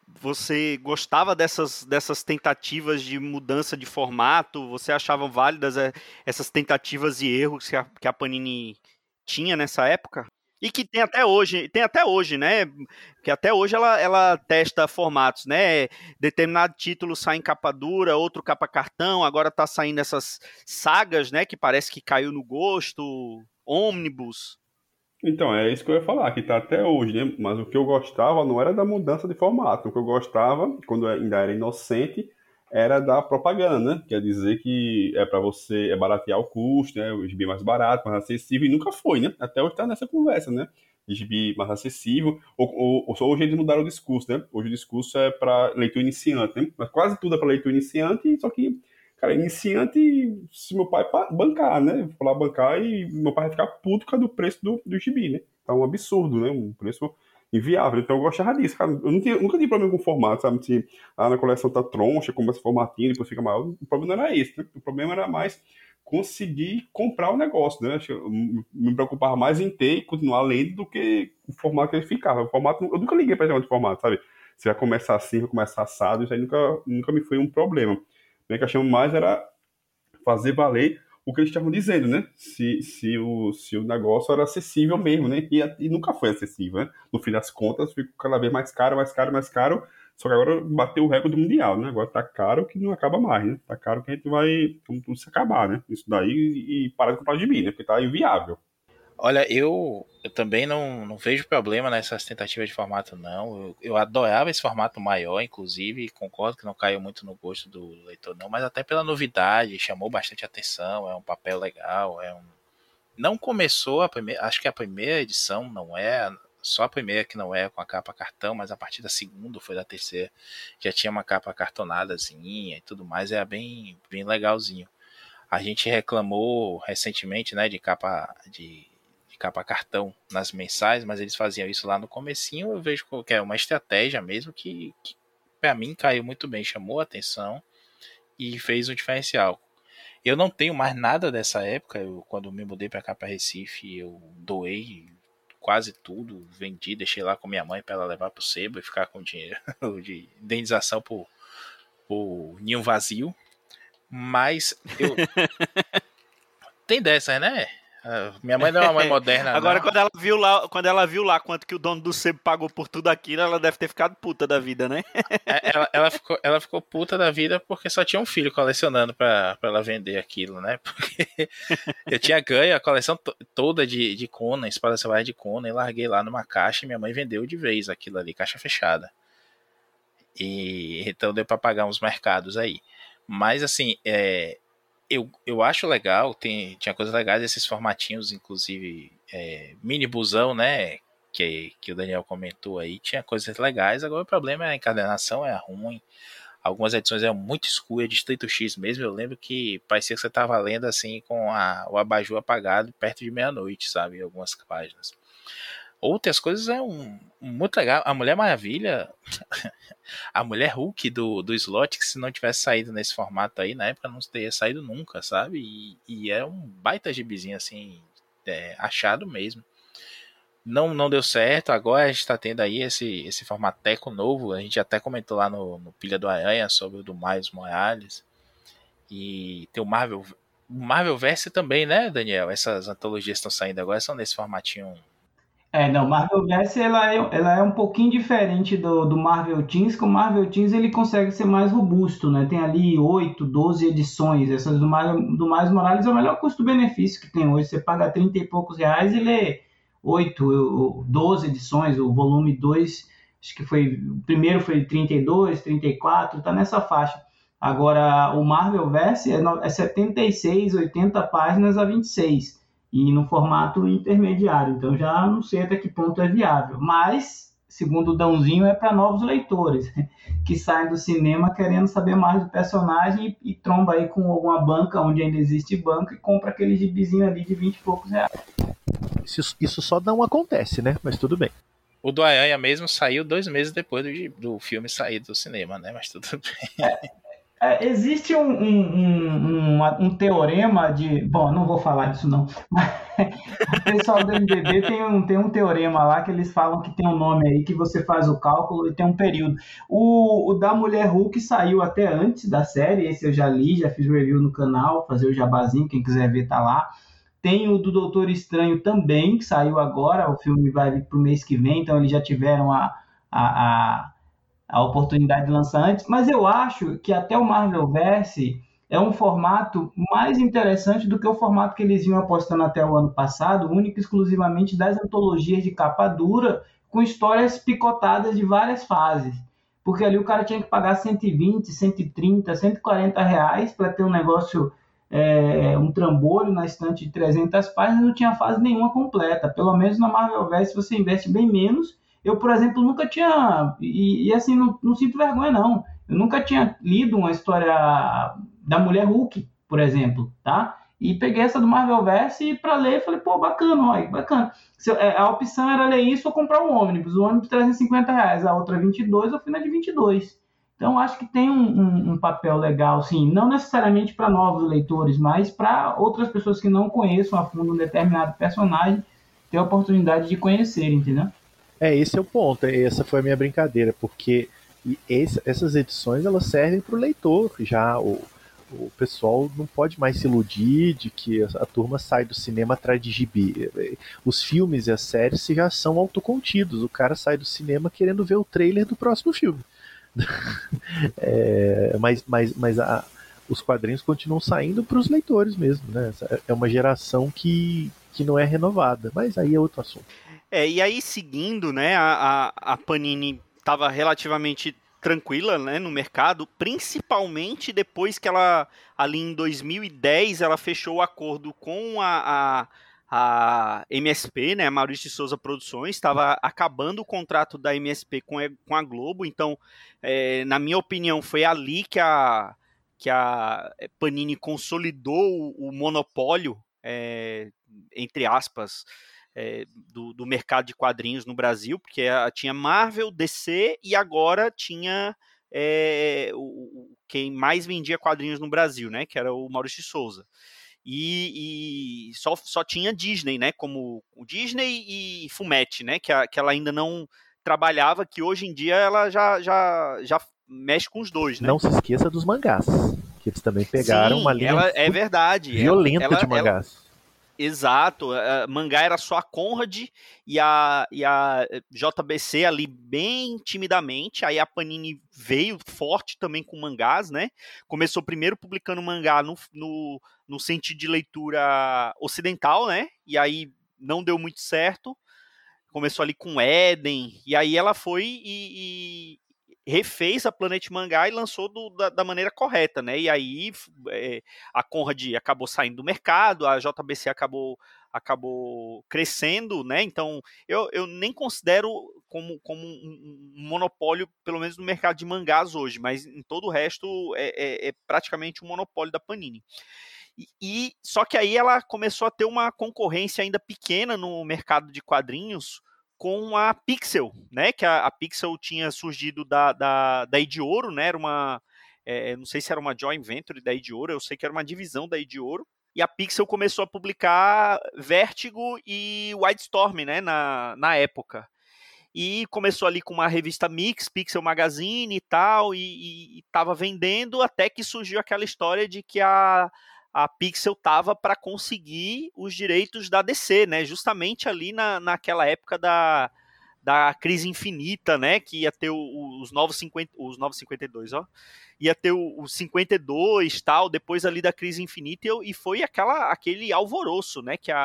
gostava dessas tentativas de mudança de formato? Você achava válidas essas tentativas e erros que a Panini tinha nessa época? E que tem até hoje, né? Que até hoje ela testa formatos, né? Determinado título sai em capa dura, outro capa cartão, agora tá saindo essas sagas, né? Que parece que caiu no gosto, ônibus. Então, é isso que eu ia falar, que tá até hoje, né? Mas o que eu gostava não era da mudança de formato. O que eu gostava, quando eu ainda era inocente, era da propaganda, né? Quer dizer que é para você baratear o custo, né? O gibi mais barato, mais acessível, e nunca foi, né? Até hoje tá nessa conversa, né? De gibi mais acessível. Só hoje eles mudaram o discurso, né? Hoje o discurso é para leitor iniciante, né? Mas quase tudo é para leitor iniciante, só que cara, iniciante, se meu pai bancar, né? Falar bancar e meu pai vai ficar puto por causa do preço do gibi, né? Tá um absurdo, né? Um preço inviável. Então eu gostava disso, cara. Eu nunca tive problema com o formato, sabe? Se na coleção tá troncha, começa formatinho, depois fica maior. O problema não era esse, né? O problema era mais conseguir comprar o negócio, né? Eu me preocupava mais em ter e continuar lendo do que o formato que ele ficava. O formato, eu nunca liguei pra esse de formato, sabe? Se vai começar assim, vai começar assado, isso aí nunca me foi um problema. Minha questão mais era fazer valer o que eles estavam dizendo, né? Se o negócio era acessível mesmo, né? E nunca foi acessível, né? No fim das contas, ficou cada vez mais caro, mais caro, mais caro. Só que agora bateu o recorde mundial, né? Agora tá caro que não acaba mais, né? Tá caro que a gente vai tudo se acabar, né? Isso daí e parar de comprar gibi, né? Porque tá inviável. Olha, eu também não vejo problema nessas tentativas de formato, não. Eu adorava esse formato maior, inclusive, e concordo que não caiu muito no gosto do leitor, não, mas até pela novidade, chamou bastante atenção, é um papel legal, Não começou a primeira, acho que a primeira edição não é, só a primeira que não é com a capa cartão, mas a partir da segunda, foi da terceira, já tinha uma capa cartonadazinha e tudo mais, era bem legalzinho. A gente reclamou recentemente, né, de capa cartão nas mensais, mas eles faziam isso lá no comecinho. Eu vejo que é uma estratégia mesmo que para mim caiu muito bem, chamou a atenção e fez um diferencial. Eu não tenho mais nada dessa época. Quando me mudei para cá, para Recife, eu doei quase tudo, vendi, deixei lá com minha mãe para ela levar pro sebo e ficar com dinheiro de indenização por ninho vazio. Mas eu... Tem dessas, né? Minha mãe não é uma mãe moderna. Agora, não. quando ela viu lá quanto que o dono do sebo pagou por tudo aquilo, ela deve ter ficado puta da vida, né? Ela ficou puta da vida porque só tinha um filho colecionando pra ela vender aquilo, né? Porque eu tinha ganho a coleção toda de Conan, Espada Selvagem de Conan, e larguei lá numa caixa e minha mãe vendeu de vez aquilo ali, caixa fechada. E então deu pra pagar uns mercados aí. Mas assim, eu acho legal, tinha coisas legais, esses formatinhos, inclusive mini busão, né? Que o Daniel comentou aí, tinha coisas legais. Agora o problema é a encadernação, é ruim. Algumas edições eram muito escuras, Distrito X mesmo. Eu lembro que parecia que você estava lendo assim com o abajur apagado perto de meia-noite, sabe? Algumas páginas. Outras coisas muito legal. A Mulher Maravilha, a Mulher Hulk do Slott, que se não tivesse saído nesse formato aí, na época não teria saído nunca, sabe? E é um baita gibizinho, assim, achado mesmo. Não deu certo, agora a gente tá tendo aí esse formateco novo. A gente até comentou lá no Pilha do Aranha sobre o do Miles Morales. E tem o Marvelverse também, né, Daniel? Essas antologias que estão saindo agora são nesse formatinho. Não, Marvelverse ela é um pouquinho diferente do Marvel Teens, que o Marvel Teens ele consegue ser mais robusto, né? Tem ali 8, 12 edições. Essas do Miles Morales é o melhor custo-benefício que tem hoje. Você paga 30 e poucos reais e lê 8, 12 edições, o volume 2, acho que o primeiro foi 32, 34, tá nessa faixa. Agora, o Marvelverse é 76, 80 páginas a 26. E no formato intermediário, então já não sei até que ponto é viável, mas, segundo o Dãozinho, é para novos leitores, que saem do cinema querendo saber mais do personagem e tromba aí com alguma banca, onde ainda existe banca, e compra aquele gibizinho ali de 20 e poucos reais. Isso só não acontece, né? Mas tudo bem. O do Aranha mesmo saiu 2 meses depois do filme sair do cinema, né? Mas tudo bem. Existe um teorema de... Bom, não vou falar disso não. O pessoal do MDB tem um teorema lá que eles falam que tem um nome aí que você faz o cálculo e tem um período. O da Mulher Hulk saiu até antes da série, esse eu já li, já fiz review no canal, fazer o jabazinho, quem quiser ver tá lá. Tem o do Doutor Estranho também, que saiu agora, o filme vai vir pro mês que vem, então eles já tiveram a oportunidade de lançar antes, mas eu acho que até o Marvelverse é um formato mais interessante do que o formato que eles iam apostando até o ano passado, único e exclusivamente das antologias de capa dura, com histórias picotadas de várias fases. Porque ali o cara tinha que pagar 120, 130, 140 reais para ter um negócio, um trambolho na estante de 300 páginas, não tinha fase nenhuma completa. Pelo menos na Marvelverse você investe bem menos. Eu, por exemplo, nunca tinha, e assim, não sinto vergonha, não. Eu nunca tinha lido uma história da Mulher Hulk, por exemplo, tá? E peguei essa do Marvelverse para ler e falei, pô, bacana, olha, bacana. A opção era ler isso ou comprar o ônibus 350 reais, a outra 22, eu fui na de 22. Então, acho que tem um papel legal, sim, não necessariamente para novos leitores, mas para outras pessoas que não conheçam a fundo um determinado personagem, ter a oportunidade de conhecer, entendeu? Esse é o ponto, essa foi a minha brincadeira, porque essas edições elas servem para o leitor, já o pessoal não pode mais se iludir de que a turma sai do cinema atrás de gibi. Os filmes e as séries já são autocontidos, o cara sai do cinema querendo ver o trailer do próximo filme. Mas os quadrinhos continuam saindo para os leitores mesmo, né? É uma geração que não é renovada, mas aí é outro assunto. E aí, seguindo, né, a Panini estava relativamente tranquila, né, no mercado, principalmente depois que ela, ali em 2010, ela fechou o acordo com a MSP, né, Maurício de Souza Produções, estava acabando o contrato da MSP com a Globo, então, na minha opinião, foi ali que a Panini consolidou o monopólio, entre aspas, do mercado de quadrinhos no Brasil, porque tinha Marvel, DC e agora tinha quem mais vendia quadrinhos no Brasil, né, que era o Maurício de Souza. E só tinha Disney, né, como o Disney e Fumetti, né, que ela ainda não trabalhava, que hoje em dia ela já mexe com os dois, né? Não se esqueça dos mangás, que eles também pegaram uma linha é verdade. violenta de mangás. Exato, mangá era só a Conrad e a JBC ali bem timidamente, aí a Panini veio forte também com mangás, né? Começou primeiro publicando mangá no sentido de leitura ocidental, né? E aí não deu muito certo, começou ali com Eden, e aí ela foi e refez a Planet Mangá e lançou da maneira correta, né? E aí a Conrad acabou saindo do mercado, a JBC acabou crescendo, né? Então eu nem considero como um monopólio, pelo menos no mercado de mangás hoje, mas em todo o resto é praticamente um monopólio da Panini. Só que aí ela começou a ter uma concorrência ainda pequena no mercado de quadrinhos com a Pixel, né? Que a Pixel tinha surgido da Edioro, né? Era uma, não sei se era uma joint venture da Edioro, eu sei que era uma divisão da Edioro. E a Pixel começou a publicar Vértigo e Wildstorm, né? Na época. E começou ali com uma revista Mix, Pixel Magazine e tal, e estava vendendo, até que surgiu aquela história de que a Pixel tava para conseguir os direitos da DC, né? Justamente ali naquela época da crise infinita, né? Que ia ter os novos 52, ó. Ia ter os 52, tal, depois ali da crise infinita, e foi aquele alvoroço, né? Que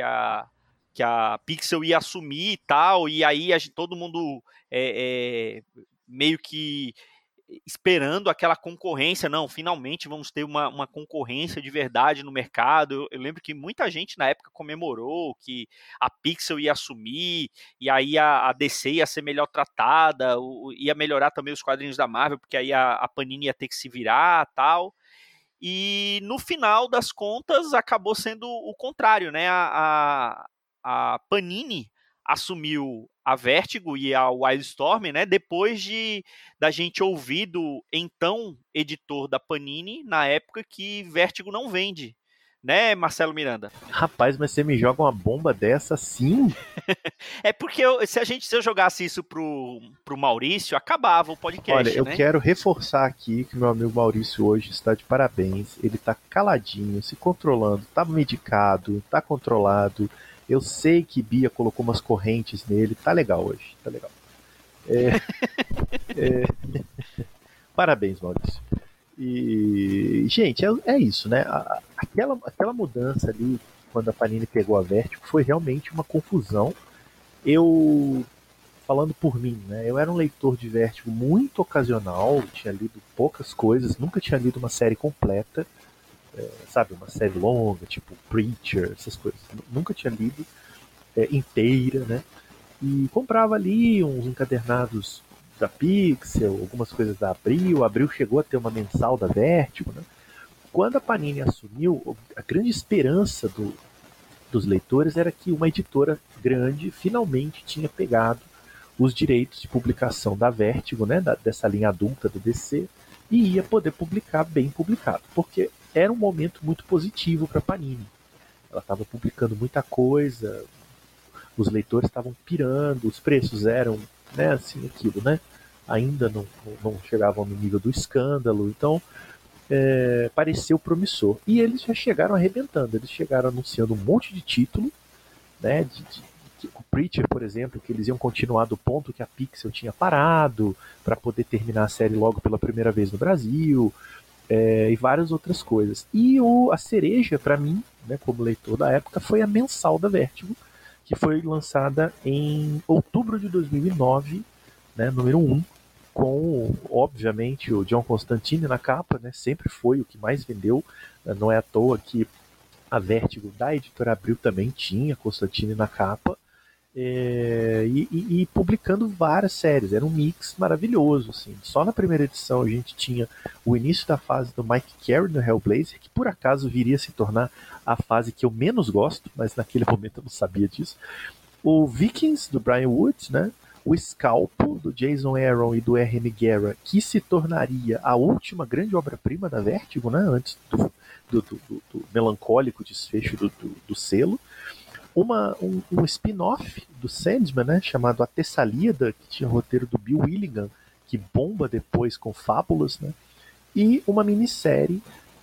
a Pixel ia assumir e tal, e aí todo mundo meio que esperando aquela concorrência, não, finalmente vamos ter uma concorrência de verdade no mercado. Eu lembro que muita gente na época comemorou que a Pixel ia assumir, e aí a DC ia ser melhor tratada, ia melhorar também os quadrinhos da Marvel, porque aí a Panini ia ter que se virar, tal. E no final das contas acabou sendo o contrário, né? A Panini assumiu a Vértigo e a Wildstorm, né, depois da gente ouvir do então editor da Panini, na época, que Vértigo não vende, né, Marcelo Miranda? Rapaz, mas você me joga uma bomba dessa assim? É porque se eu jogasse isso pro Maurício, acabava o podcast. Olha, eu né? quero reforçar aqui que meu amigo Maurício hoje está de parabéns. Ele tá caladinho, se controlando, tá medicado, tá controlado. Eu sei que Bia colocou umas correntes nele. Tá legal hoje, tá legal. Parabéns, Maurício. E, gente, é isso, né? Aquela mudança ali, quando a Panini pegou a Vértigo, foi realmente uma confusão. Falando por mim, né? Eu era um leitor de Vértigo muito ocasional, tinha lido poucas coisas, nunca tinha lido uma série completa. Sabe, uma série longa, tipo Preacher, essas coisas. Nunca tinha lido inteira, né? E comprava ali uns encadernados da Pixel, algumas coisas da Abril. A Abril chegou a ter uma mensal da Vértigo, né? Quando a Panini assumiu, a grande esperança dos leitores era que uma editora grande finalmente tinha pegado os direitos de publicação da Vértigo, né? Dessa linha adulta do DC, e ia poder publicar bem publicado, porque era um momento muito positivo para a Panini. Ela estava publicando muita coisa, os leitores estavam pirando, os preços eram, né, assim, aquilo, né? Ainda não chegavam no nível do escândalo, então pareceu promissor. E eles já chegaram arrebentando, eles chegaram anunciando um monte de título, né? O Preacher, por exemplo, que eles iam continuar do ponto que a Pixel tinha parado, para poder terminar a série logo pela primeira vez no Brasil. E várias outras coisas. E a cereja, para mim, né, como leitor da época, foi a mensal da Vértigo, que foi lançada em outubro de 2009, né, número 1, com, obviamente, o John Constantine na capa, né, sempre foi o que mais vendeu. Não é à toa que a Vértigo da editora Abril também tinha Constantine na capa. E publicando várias séries, era um mix maravilhoso, assim. Só na primeira edição a gente tinha o início da fase do Mike Carey no Hellblazer, que por acaso viria a se tornar a fase que eu menos gosto, mas naquele momento eu não sabia disso. O Vikings do Brian Wood, né? O Scalpo do Jason Aaron e do R.M. Guerra, que se tornaria a última grande obra-prima da Vértigo, né? Antes do melancólico desfecho do selo. Um spin-off do Sandman, né, chamado A Tessalíada, que tinha o roteiro do Bill Willingham, que bomba depois com Fábulas, né, e uma minissérie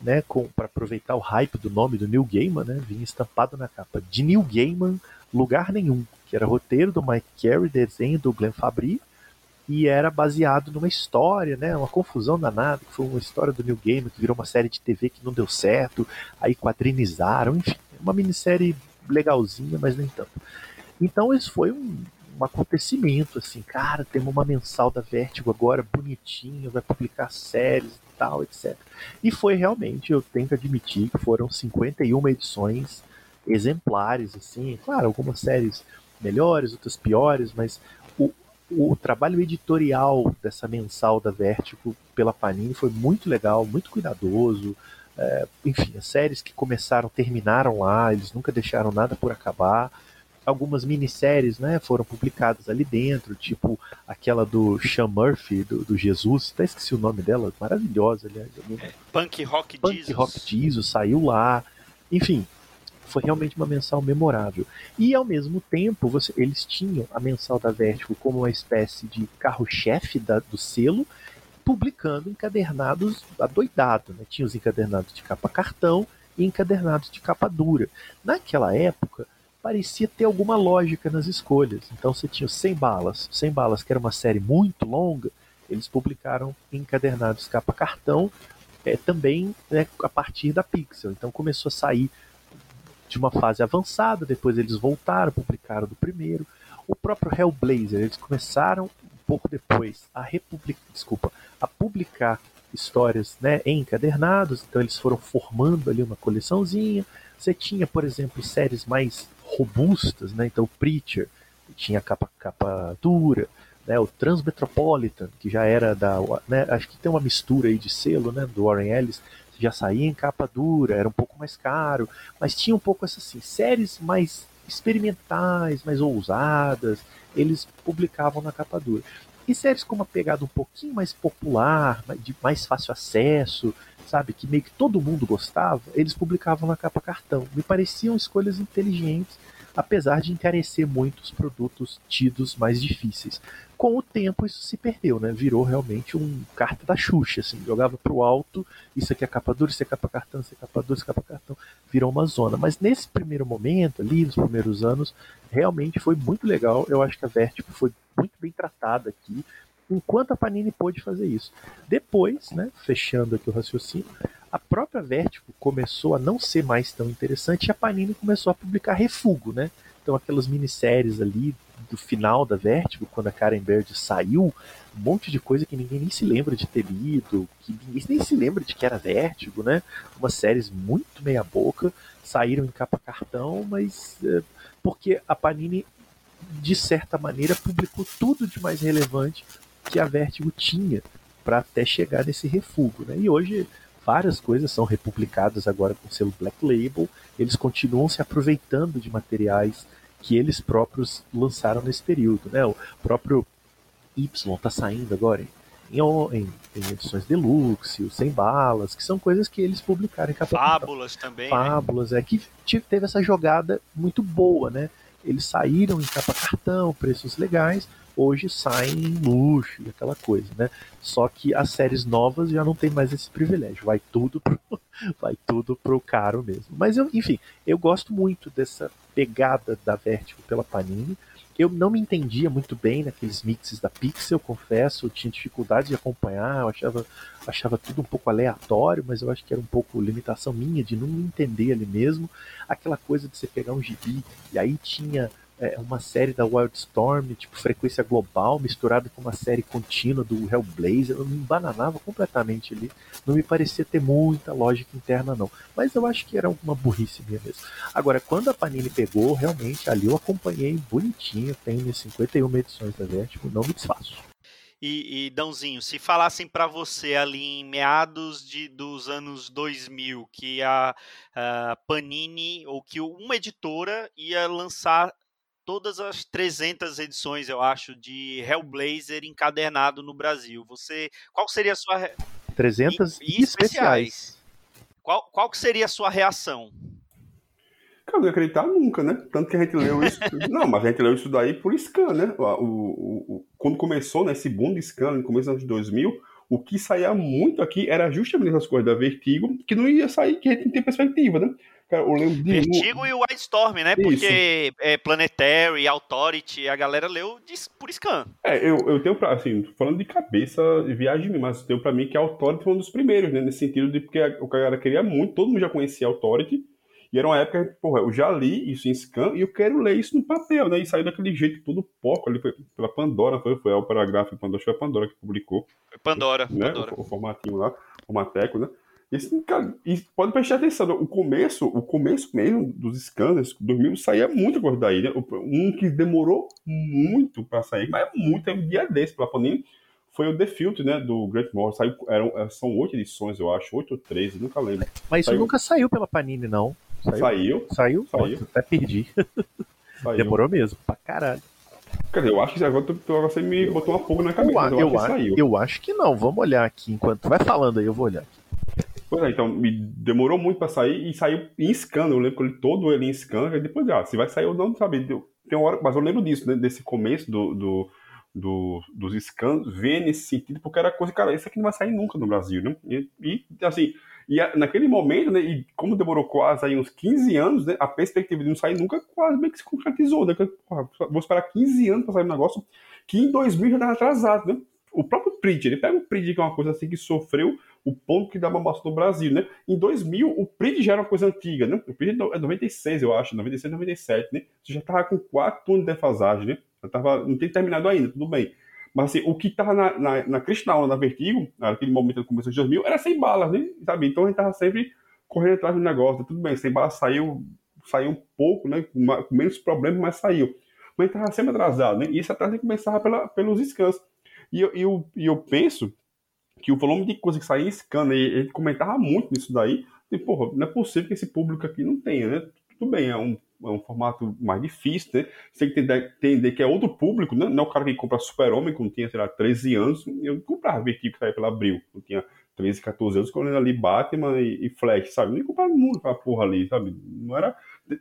né, para aproveitar o hype do nome do Neil Gaiman, né, vinha estampado na capa de Neil Gaiman, Lugar Nenhum, que era roteiro do Mike Carey, desenho do Glenn Fabry, e era baseado numa história, né, uma confusão danada, que foi uma história do Neil Gaiman, que virou uma série de TV que não deu certo, aí quadrinizaram, enfim, uma minissérie legalzinha, mas nem tanto. Então isso foi um acontecimento, assim, cara, temos uma mensal da Vertigo agora, bonitinho, vai publicar séries e tal, etc. E foi realmente, eu tenho que admitir que foram 51 edições exemplares, assim, claro, algumas séries melhores, outras piores, mas o trabalho editorial dessa mensal da Vertigo pela Panini foi muito legal, muito cuidadoso. Enfim, as séries que começaram terminaram lá, eles nunca deixaram nada por acabar. Algumas minisséries, né, foram publicadas ali dentro, tipo aquela do Sean Murphy, do Jesus, até esqueci o nome dela, maravilhosa, aliás. Punk Rock Jesus saiu lá. Enfim, foi realmente uma mensal memorável. E ao mesmo tempo, eles tinham a mensal da Vertigo como uma espécie de carro-chefe do selo, publicando encadernados adoidados, né? Tinha os encadernados de capa cartão e encadernados de capa dura. Naquela época, parecia ter alguma lógica nas escolhas. Então você tinha 100 balas. 100 balas, que era uma série muito longa, eles publicaram encadernados de capa cartão, também, né, a partir da Pixel. Então começou a sair de uma fase avançada, depois eles voltaram, publicaram do primeiro. O próprio Hellblazer, eles começaram um pouco depois a publicar histórias, né, em encadernados, então eles foram formando ali uma coleçãozinha. Você tinha, por exemplo, séries mais robustas, né, então o Preacher tinha capa dura, né, o Transmetropolitan, que já era né, acho que tem uma mistura aí de selo, né, do Warren Ellis, já saía em capa dura, era um pouco mais caro, mas tinha um pouco assim, séries mais experimentais, mais ousadas, eles publicavam na capa dura. E séries com uma pegada um pouquinho mais popular, de mais fácil acesso, sabe, que meio que todo mundo gostava, eles publicavam na capa cartão. Me pareciam escolhas inteligentes, apesar de encarecer muito os produtos tidos mais difíceis. Com o tempo isso se perdeu, né? Virou realmente um carta da Xuxa, assim, jogava pro alto, isso aqui é capa dura, isso é capa cartão, isso é capa dura, isso é capa cartão, virou uma zona. Mas nesse primeiro momento, ali, nos primeiros anos, realmente foi muito legal. Eu acho que a Vertigo foi muito bem tratada aqui, enquanto a Panini pôde fazer isso. Depois, né, fechando aqui o raciocínio, a própria Vertigo começou a não ser mais tão interessante e a Panini começou a publicar refúgio, né? Então aquelas minisséries ali do final da Vertigo, quando a Karen Baird saiu, um monte de coisa que ninguém nem se lembra de ter lido, que ninguém nem se lembra de que era Vertigo, né? Umas séries muito meia boca, saíram em capa cartão, mas porque a Panini, de certa maneira, publicou tudo de mais relevante que a Vertigo tinha para até chegar nesse refúgio, né? E hoje várias coisas são republicadas agora com o selo Black Label, eles continuam se aproveitando de materiais que eles próprios lançaram nesse período, né? O próprio Y está saindo agora em edições deluxe, o 100 balas, que são coisas que eles publicaram em capa. Fábulas também. Fábulas, né? Que teve essa jogada muito boa, né? Eles saíram em capa cartão, preços legais, hoje saem em luxo e aquela coisa, né? Só que as séries novas já não tem mais esse privilégio, vai tudo pro caro mesmo. Mas enfim, eu gosto muito dessa pegada da Vertigo pela Panini. Eu não me entendia muito bem naqueles mixes da Pixel, confesso, eu tinha dificuldade de acompanhar, eu achava tudo um pouco aleatório, mas eu acho que era um pouco limitação minha de não me entender ali mesmo. Aquela coisa de você pegar um gibi e aí tinha uma série da Wildstorm, tipo Frequência Global, misturada com uma série contínua do Hellblazer, eu me embananava completamente ali, não me parecia ter muita lógica interna não, mas eu acho que era uma burrice minha mesmo. Agora, quando a Panini pegou, realmente ali eu acompanhei bonitinho, tem 51 edições da Vertigo, não me desfaço. E Dãozinho, se falassem para você ali em meados dos anos 2000 que a Panini, ou que uma editora ia lançar todas as 300 edições, eu acho, de Hellblazer encadernado no Brasil, qual seria a sua... 300 e especiais. Qual que seria a sua reação? Cara, não ia acreditar nunca, né? Tanto que a gente leu isso... Não, mas a gente leu isso daí por scan, né? Quando começou, né, esse boom de scan, no começo dos anos 2000, O que saía muito aqui era justamente essas coisas da Vertigo, que não ia sair, que a gente não tem perspectiva, né? Cara, eu lembro de Vertigo e o Wildstorm, né? Isso. Porque Planetary, Authority, a galera leu por scan. Eu tenho pra, assim, falando de cabeça, viagem, mas eu tenho pra mim que a Authority foi um dos primeiros, né? Nesse sentido de porque o cara queria muito, todo mundo já conhecia a Authority, e era uma época, porra, eu já li isso em scan e eu quero ler isso no papel, né? E saiu daquele jeito todo porco ali, foi pela Pandora, foi a Opera Gráfica Pandora, acho que foi a Pandora que publicou. Foi Pandora. Né? Pandora. O formatinho lá, o formateco, né? Cara, e pode prestar atenção, o começo mesmo dos scanners, 2000 saía muita coisa daí, né? Um que demorou muito pra sair, mas muito, é um dia desse pela Panini, foi o The Filter, né? Do Grant Morrison. São 8 edições, eu acho, 8 ou 13, nunca lembro. Mas isso nunca saiu pela Panini, não. Saiu? Nossa, até perdi. Saiu. Demorou mesmo, pra caralho. Quer dizer, eu acho que agora você me botou uma pulga na cabeça. Eu acho que não. Vamos olhar aqui enquanto vai falando aí, eu vou olhar. Pois é, então demorou muito pra sair e saiu em scan. Eu lembro que ele todo ele em scan, e depois, se vai sair ou não, sabe? Tem uma hora, mas eu lembro disso, né? Desse começo dos scans, ver nesse sentido, porque era coisa, cara, isso aqui não vai sair nunca no Brasil, né? Assim, naquele momento, né? E como demorou quase aí uns 15 anos, né? A perspectiva de não sair nunca quase meio que se concretizou, né? Vou esperar 15 anos pra sair um negócio que em 2000 já estava atrasado, né? O próprio Print, ele pega o Print, que é uma coisa assim que sofreu o ponto que dá mamaço no Brasil, né? Em 2000, o Print já era uma coisa antiga, né? O Print é 96, eu acho, 96, 97, né? Você já tava com 4 anos de defasagem, né? Não tem terminado ainda, tudo bem. Mas assim, o que tava na Cristal, na Vertigo, naquele momento do começo de 2000, era sem balas, né? Sabe? Então a gente tava sempre correndo atrás do negócio, tudo bem, sem balas saiu um pouco, né? Com menos problemas, mas saiu. Mas a gente tava sempre atrasado, né? E esse atraso começava pelos scans. E eu penso que o volume de coisa que saía em scan, ele comentava muito nisso daí, e, porra, não é possível que esse público aqui não tenha, né? Tudo bem, é um formato mais difícil, né? Você tem que entender que é outro público, né? Não é o cara que compra Super-Homem, quando tinha, sei lá, 13 anos, eu comprava Vertigo que saía pela Abril, eu tinha 13, 14 anos, quando eu ali Batman e Flash, sabe? Eu nem comprava muito aquela porra ali, sabe? Não era...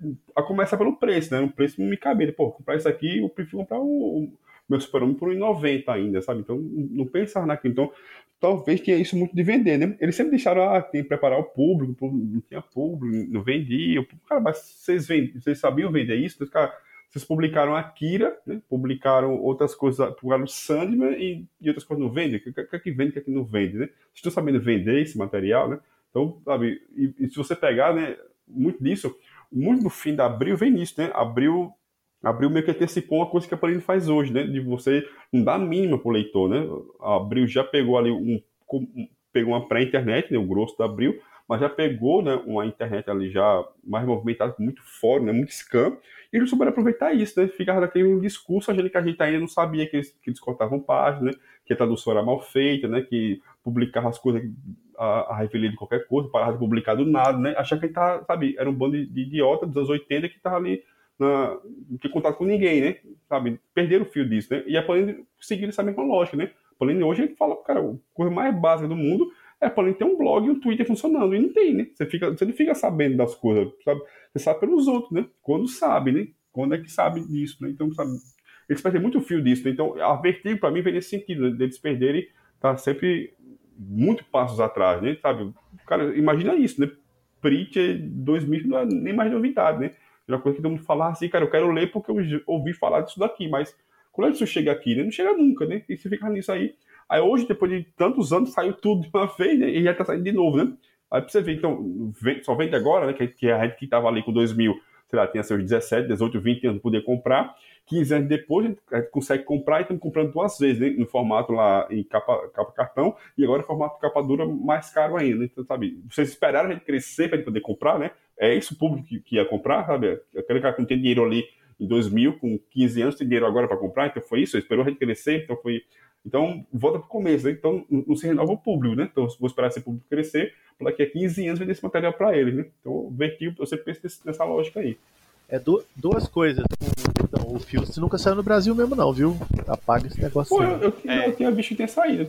A começar pelo preço, né? O preço não me cabia, pô, comprar isso aqui, eu prefiro comprar o meu Super-Homem por R$1,90 ainda, sabe? Então, não pensar naquilo. Então, talvez tenha isso muito de vender, né? Eles sempre deixaram, tem que preparar o público, não tinha público, não vendia. Cara, mas vocês sabiam vender isso? Cara, vocês publicaram Akira, né? Publicaram outras coisas, publicaram Sandman e outras coisas não vendem? O que é que vende, o que é que não vende, né? Vocês estão sabendo vender esse material, né? Então, sabe, e se você pegar, né, muito disso, muito do fim da Abril vem nisso, né? Abril meio que antecipou uma coisa que a Panini faz hoje, né? De você não dar a mínima pro leitor, né? A Abril já pegou ali pegou uma pré-internet, né? O grosso da Abril, mas já pegou, né, uma internet ali já mais movimentada, com muito fórum, né? Muito scam, e eles souberam aproveitar isso, né? Ficava daquele discurso, achando que a gente ainda não sabia que eles cortavam páginas, né? Que a tradução era mal feita, né? Que publicava as coisas a revelia de qualquer coisa, parava de publicar do nada, né? Achar que a gente tava, sabe, era um bando de idiota dos anos 80 que tava ali não tinha contato com ninguém, né? Sabe? Perderam o fio disso, né? E a Panini seguiu essa mesma lógica, né? A Panini hoje ele fala, cara, a coisa mais básica do mundo é a Panini ter um blog e um Twitter funcionando. E não tem, né? Você não fica sabendo das coisas, sabe? Você sabe pelos outros, né? Quando sabe, né? Quando é que sabe disso, né? Então, sabe? Eles perdem muito fio disso, né? Então, a Vertigo, pra mim, vem nesse sentido, né? Deles perderem, tá sempre muito passos atrás, né? Sabe? Cara, imagina isso, né? Preacher 2000 não é nem mais novidade, né? Uma coisa que todo mundo fala assim, cara, eu quero ler porque eu ouvi falar disso daqui, mas quando isso chega aqui, né? Não chega nunca, né? E você fica nisso aí. Aí hoje, depois de tantos anos, saiu tudo de uma vez, né? E já tá saindo de novo, né? Aí pra você ver, então, só vende agora, né? Que a gente que tava ali com 2000, sei lá, tinha seus 17, 18, 20 anos, poder comprar. 15 anos depois, a gente consegue comprar e estamos comprando 2 vezes, né? No formato lá, em capa cartão, e agora em formato capa dura mais caro ainda, né? Então, sabe, vocês esperaram a gente crescer para a gente poder comprar, né? É isso o público que ia comprar, sabe? Aquele cara que não tem dinheiro ali em 2000, com 15 anos, tem dinheiro agora para comprar, então foi isso, esperou a gente crescer, então foi... Então, volta para o começo, né? Então, não se renova o público, né? Então, vou esperar esse público crescer, para daqui a 15 anos vender esse material para eles, né? Então, Vertigo, você pensa nessa lógica aí. Duas coisas. O Fuse nunca saiu no Brasil mesmo, não, viu? Apaga esse negócio. Pô, eu tinha visto que tinha saído.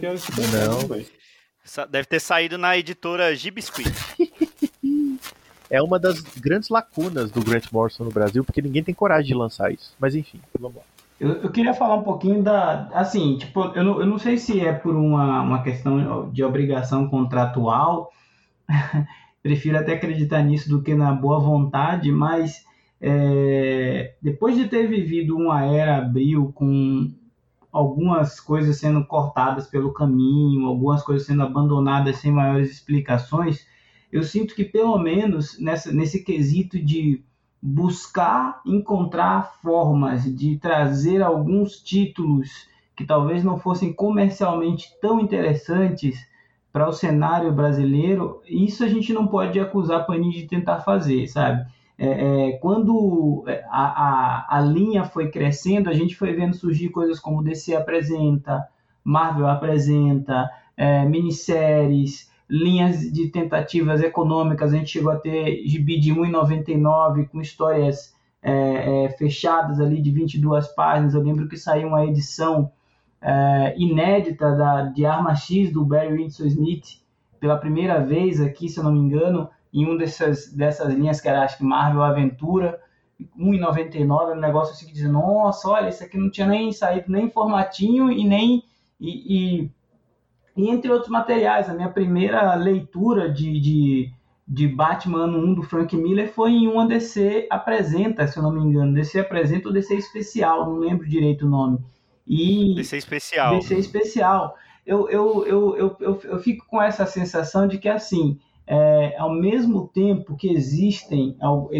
Não. Deve ter saído na editora Gibiscuit. É uma das grandes lacunas do Grant Morrison no Brasil, porque ninguém tem coragem de lançar isso. Mas enfim, vamos lá. Eu queria falar um pouquinho assim, tipo, eu não sei se é por uma questão de obrigação contratual, prefiro até acreditar nisso do que na boa vontade, mas depois de ter vivido uma era Abril com algumas coisas sendo cortadas pelo caminho, algumas coisas sendo abandonadas sem maiores explicações, eu sinto que pelo menos nesse quesito de buscar encontrar formas de trazer alguns títulos que talvez não fossem comercialmente tão interessantes para o cenário brasileiro, isso a gente não pode acusar a Panini de tentar fazer, sabe? Quando a linha foi crescendo, a gente foi vendo surgir coisas como DC apresenta, Marvel apresenta, minisséries, linhas de tentativas econômicas. A gente chegou a ter gibi de R$1,99 com histórias fechadas ali de 22 páginas. Eu lembro que saiu uma edição inédita de Arma X do Barry Windsor Smith pela primeira vez aqui, se eu não me engano, em um dessas linhas que era, acho que Marvel Aventura, R$1,99, um negócio assim que diz, nossa, olha, isso aqui não tinha nem saído nem formatinho e entre outros materiais. A minha primeira leitura de Batman ano 1 do Frank Miller foi em uma DC Apresenta, se eu não me engano, DC Apresenta ou DC Especial, não lembro direito o nome. DC Especial. DC Especial. Eu fico com essa sensação de que, assim, ao mesmo tempo que existe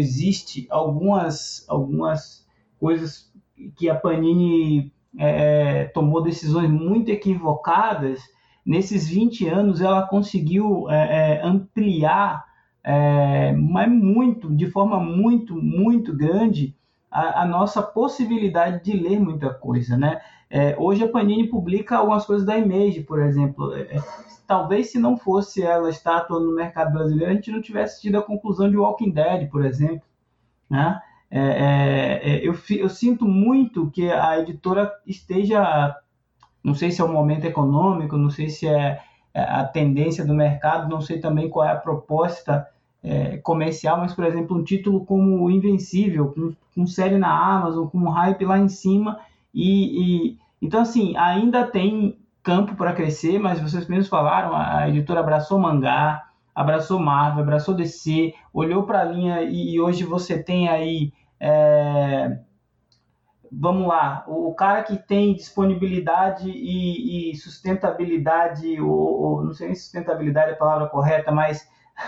algumas coisas que a Panini tomou decisões muito equivocadas, nesses 20 anos ela conseguiu ampliar mas de forma muito, muito grande a nossa possibilidade de ler muita coisa, né? Hoje a Panini publica algumas coisas da Image, por exemplo. Talvez se não fosse ela estar atuando no mercado brasileiro, a gente não tivesse tido a conclusão de Walking Dead, por exemplo, né? Eu sinto muito que a editora esteja, não sei se é o momento econômico, não sei se é a tendência do mercado, não sei também qual é a proposta comercial, mas, por exemplo, um título como Invencível, com série na Amazon, com um hype lá em cima, então, assim, ainda tem campo para crescer, mas vocês mesmos falaram, a editora abraçou mangá, abraçou Marvel, abraçou DC, olhou para a linha e hoje você tem aí... vamos lá, o cara que tem disponibilidade e sustentabilidade, ou não sei se sustentabilidade é a palavra correta, mas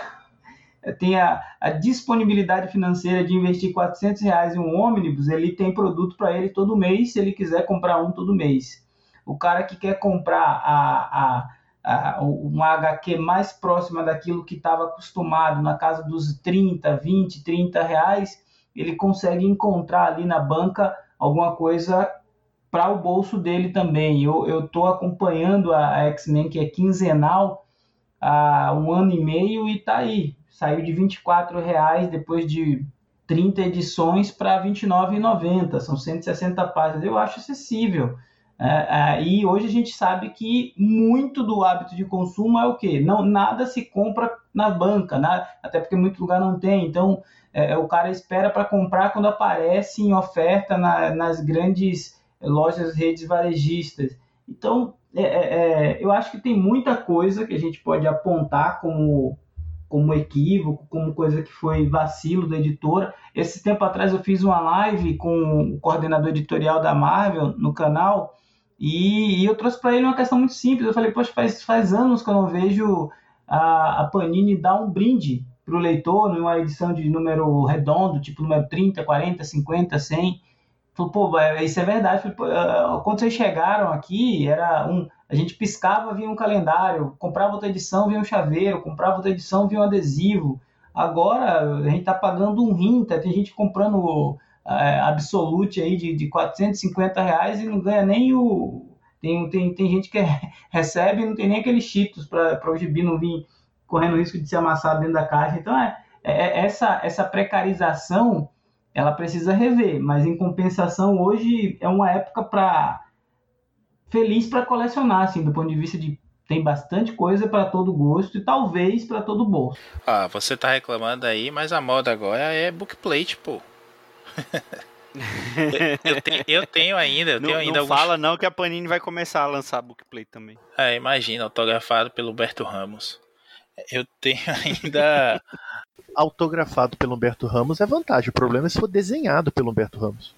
tem a disponibilidade financeira de investir R$400 em um ônibus, ele tem produto para ele todo mês, se ele quiser comprar um todo mês. O cara que quer comprar uma HQ mais próxima daquilo que estava acostumado, na casa dos 30, 20, 30 reais, ele consegue encontrar ali na banca alguma coisa para o bolso dele também. Eu estou acompanhando a X-Men, que é quinzenal, há 1 ano e meio, e está aí. Saiu de R$24 depois de 30 edições para R$29,90. São 160 páginas. Eu acho acessível. E hoje a gente sabe que muito do hábito de consumo é o quê? Nada se compra na banca, até porque muito lugar não tem. Então, o cara espera para comprar quando aparece em oferta nas grandes lojas, redes varejistas. Então, eu acho que tem muita coisa que a gente pode apontar como equívoco, como coisa que foi vacilo da editora. Esse tempo atrás eu fiz uma live com o coordenador editorial da Marvel no canal e eu trouxe para ele uma questão muito simples. Eu falei, poxa, faz anos que eu não vejo a Panini dar um brinde para o leitor numa edição de número redondo, tipo número 30, 40, 50, 100. Falei, pô, isso é verdade. Falei, quando vocês chegaram aqui, a gente piscava, vinha um calendário, comprava outra edição, vinha um chaveiro, comprava outra edição, vinha um adesivo. Agora a gente está pagando um rim, tem gente comprando Absolute aí de R$450 e não ganha nem o... Tem gente que recebe e não tem nem aqueles cheetos para o gibi não vir correndo o risco de ser amassado dentro da caixa. Então, essa precarização, ela precisa rever, mas em compensação, hoje é uma época feliz para colecionar, assim, do ponto de vista de tem bastante coisa para todo gosto e talvez para todo bolso. Você tá reclamando aí, mas a moda agora é bookplate, pô. Eu tenho ainda, Não alguns... fala não que a Panini vai começar a lançar bookplate também. Imagina, autografado pelo Humberto Ramos. Eu tenho ainda... Autografado pelo Humberto Ramos é vantagem. O problema é se for desenhado pelo Humberto Ramos.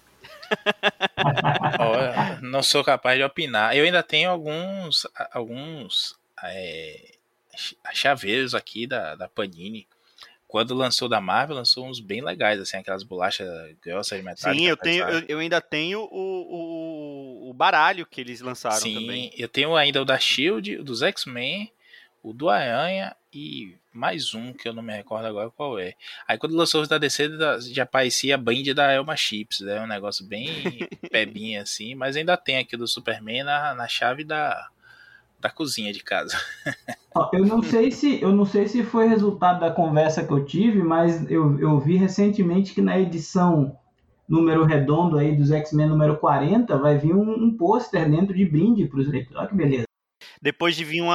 Olha, não sou capaz de opinar. Eu ainda tenho alguns chaveiros aqui da Panini. Quando lançou da Marvel, lançou uns bem legais, assim, aquelas bolachas grossas, metálicas. Sim, eu ainda tenho o baralho que eles lançaram também. Sim, eu tenho ainda o da Shield, o dos X-Men, o do Aranha e mais um que eu não me recordo agora qual é. Aí quando lançou os da DC, já aparecia a Band da Elma Chips, né? Um negócio bem pebinha assim, mas ainda tem aqui do Superman na chave da cozinha de casa. Eu não sei se foi resultado da conversa que eu tive, mas eu vi recentemente que na edição número redondo aí dos X-Men número 40 vai vir um pôster dentro de brinde para os leitores. Olha que beleza. Depois de vir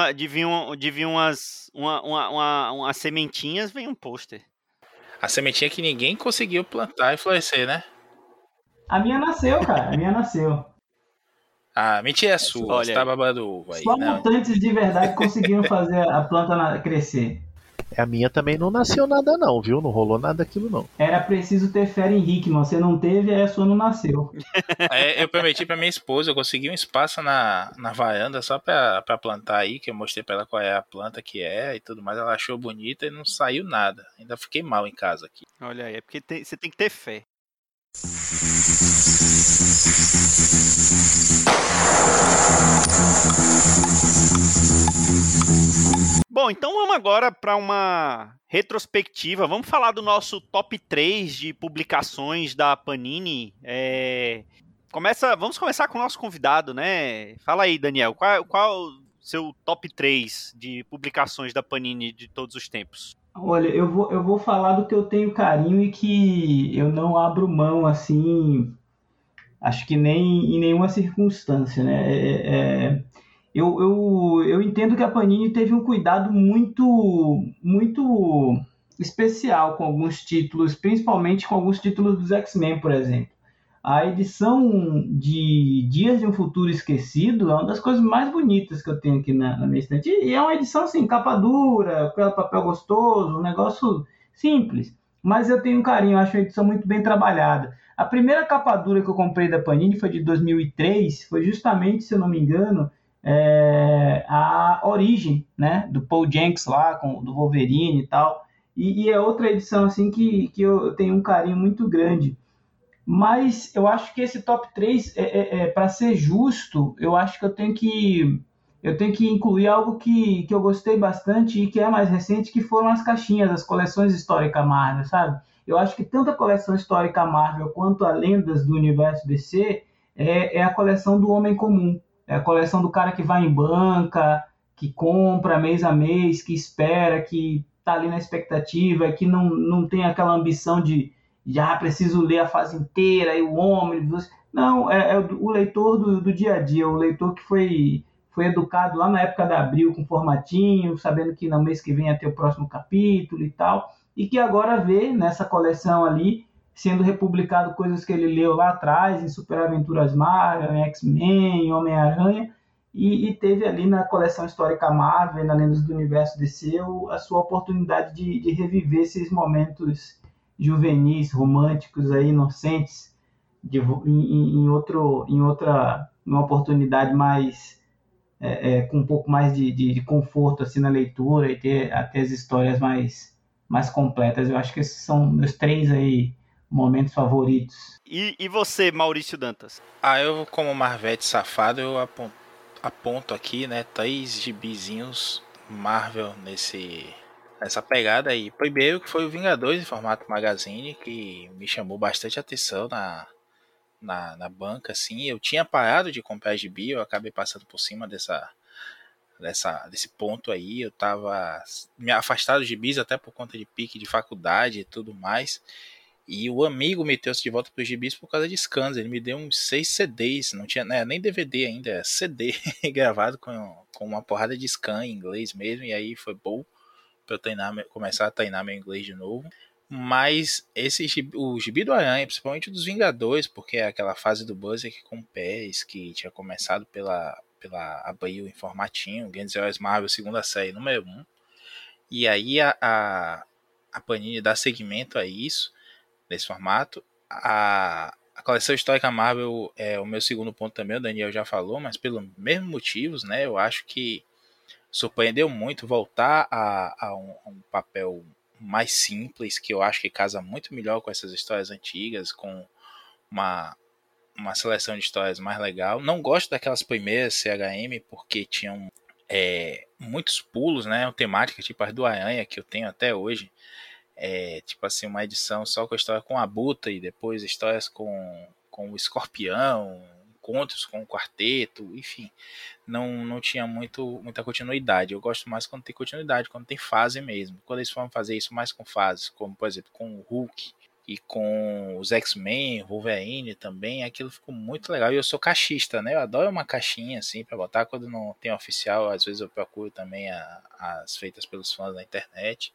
umas sementinhas, vem um pôster. A sementinha que ninguém conseguiu plantar e florescer, né? A minha nasceu, cara. A minha nasceu. Ah, mentira é sua. Olha você tá aí. babando uva aí. Só Não. mutantes de verdade conseguiram fazer a planta crescer. A minha também não nasceu nada não, viu? Não rolou nada daquilo não. Era preciso ter fé em Hickman. Você não teve, aí a sua não nasceu. Eu prometi pra minha esposa, eu consegui um espaço na varanda só pra plantar aí, que eu mostrei pra ela qual é a planta que é e tudo mais. Ela achou bonita e não saiu nada. Ainda fiquei mal em casa aqui. Olha aí, é porque você tem que ter fé. Bom, então vamos agora para uma retrospectiva. Vamos falar do nosso top 3 de publicações da Panini. Vamos começar com o nosso convidado, né? Fala aí, Daniel, qual o seu top 3 de publicações da Panini de todos os tempos? Olha, eu vou falar do que eu tenho carinho e que eu não abro mão, assim, acho que nem em nenhuma circunstância, né? Eu entendo que a Panini teve um cuidado muito especial com alguns títulos, principalmente com alguns títulos dos X-Men, por exemplo. A edição de Dias de um Futuro Esquecido é uma das coisas mais bonitas que eu tenho aqui na minha estante. E é uma edição, assim, capa dura, papel gostoso, um negócio simples. Mas eu tenho um carinho, acho uma edição muito bem trabalhada. A primeira capa dura que eu comprei da Panini foi de 2003, foi justamente, se eu não me engano, a Origem, né, do Paul Jenks lá, do Wolverine e tal. E é outra edição assim que eu tenho um carinho muito grande. Mas eu acho que esse top 3, para ser justo, eu acho que eu tenho que incluir algo que eu gostei bastante e que é mais recente, que foram as caixinhas, as coleções histórica Marvel, sabe? Eu acho que tanto a coleção histórica Marvel quanto a Lendas do Universo DC é a coleção do homem comum. É a coleção do cara que vai em banca, que compra mês a mês, que espera, que tá ali na expectativa, que não tem aquela ambição de já preciso ler a fase inteira e o ônibus. Não, é o leitor do dia a dia, o leitor que foi educado lá na época da Abril com formatinho, sabendo que no mês que vem ia ter o próximo capítulo e tal, e que agora vê nessa coleção ali sendo republicado coisas que ele leu lá atrás, em Super Aventuras Marvel, em X-Men, em Homem-Aranha, e teve ali na coleção histórica Marvel, na Lendas do Universo DC, a sua oportunidade de reviver esses momentos juvenis, românticos, aí, inocentes, uma oportunidade mais com um pouco mais de conforto assim na leitura e ter até as histórias mais completas. Eu acho que esses são meus 3 aí momentos favoritos. E você, Maurício Dantas? Eu como Marvete safado, eu aponto aqui, né, 3 gibizinhos Marvel nessa pegada aí. Primeiro que foi o Vingadores em formato magazine, que me chamou bastante atenção na banca, assim. Eu tinha parado de comprar gibi, eu acabei passando por cima desse ponto aí. Eu tava me afastado de gibis até por conta de pique de faculdade e tudo mais. E o amigo me trouxe de volta para os gibis por causa de scans. Ele me deu uns 6 CDs, não tinha nem DVD ainda, é CD gravado com uma porrada de scan em inglês mesmo. E aí foi bom para eu começar a treinar meu inglês de novo. Mas o Gibi do Aranha, principalmente dos Vingadores, porque é aquela fase do Buzzard com pés que tinha começado pela Abril em formatinho, Grandes Heróis Marvel, segunda série, número 1. E aí a Panini dá seguimento a isso, nesse formato. A coleção histórica Marvel é o meu segundo ponto também, o Daniel já falou, mas pelos mesmos motivos, né? Eu acho que surpreendeu muito voltar a um papel mais simples, que eu acho que casa muito melhor com essas histórias antigas, com uma seleção de histórias mais legal. Não gosto daquelas primeiras CHM, porque tinham muitos pulos, né? Uma temática tipo as do Aranha, que eu tenho até hoje. Tipo assim, uma edição só com a história com a Buta e depois histórias com o Escorpião, encontros com o Quarteto, enfim. Não tinha muita continuidade. Eu gosto mais quando tem continuidade, quando tem fase mesmo. Quando eles foram fazer isso mais com fases, como por exemplo com o Hulk e com os X-Men, Wolverine também, aquilo ficou muito legal. E eu sou caixista, né? Eu adoro uma caixinha assim pra botar quando não tem oficial. Às vezes eu procuro também as feitas pelos fãs na internet.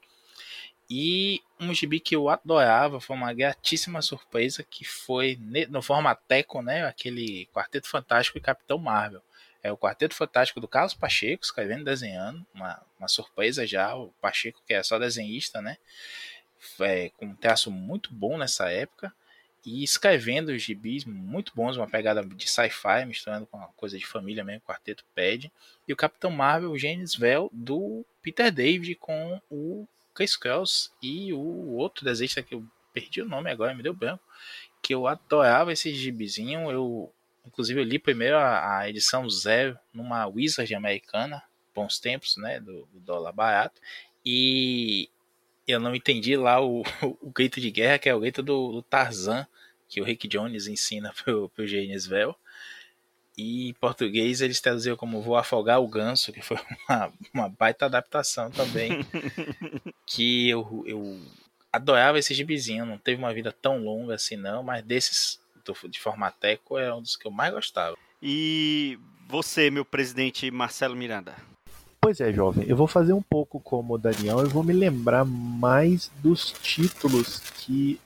E um gibi que eu adorava, foi uma gratíssima surpresa, que foi no formateco, né? Aquele Quarteto Fantástico e Capitão Marvel. É o Quarteto Fantástico do Carlos Pacheco, escrevendo e desenhando. Uma surpresa já. O Pacheco, que é só desenhista, né? Com um traço muito bom nessa época. E escrevendo gibis muito bons, uma pegada de sci-fi, misturando com uma coisa de família mesmo, o Quarteto pede. E o Capitão Marvel, o Genis Vell, do Peter David, com o Chris Cross e o outro desenhista que eu perdi o nome agora, me deu branco, que eu adorava esse gibizinho. Inclusive eu li primeiro a edição 0 numa Wizard americana, bons tempos, né, do dólar barato, e eu não entendi lá o grito de guerra, que é o grito do Tarzan, que o Rick Jones ensina pro Genis Vell. E em português eles traduziram como Vou Afogar o Ganso, que foi uma baita adaptação também. Que eu adorava esse gibizinho, não teve uma vida tão longa assim não, mas desses de formateco é um dos que eu mais gostava. E você, meu presidente Marcelo Miranda? Pois é, jovem, eu vou fazer um pouco como o Daniel, eu vou me lembrar mais dos títulos que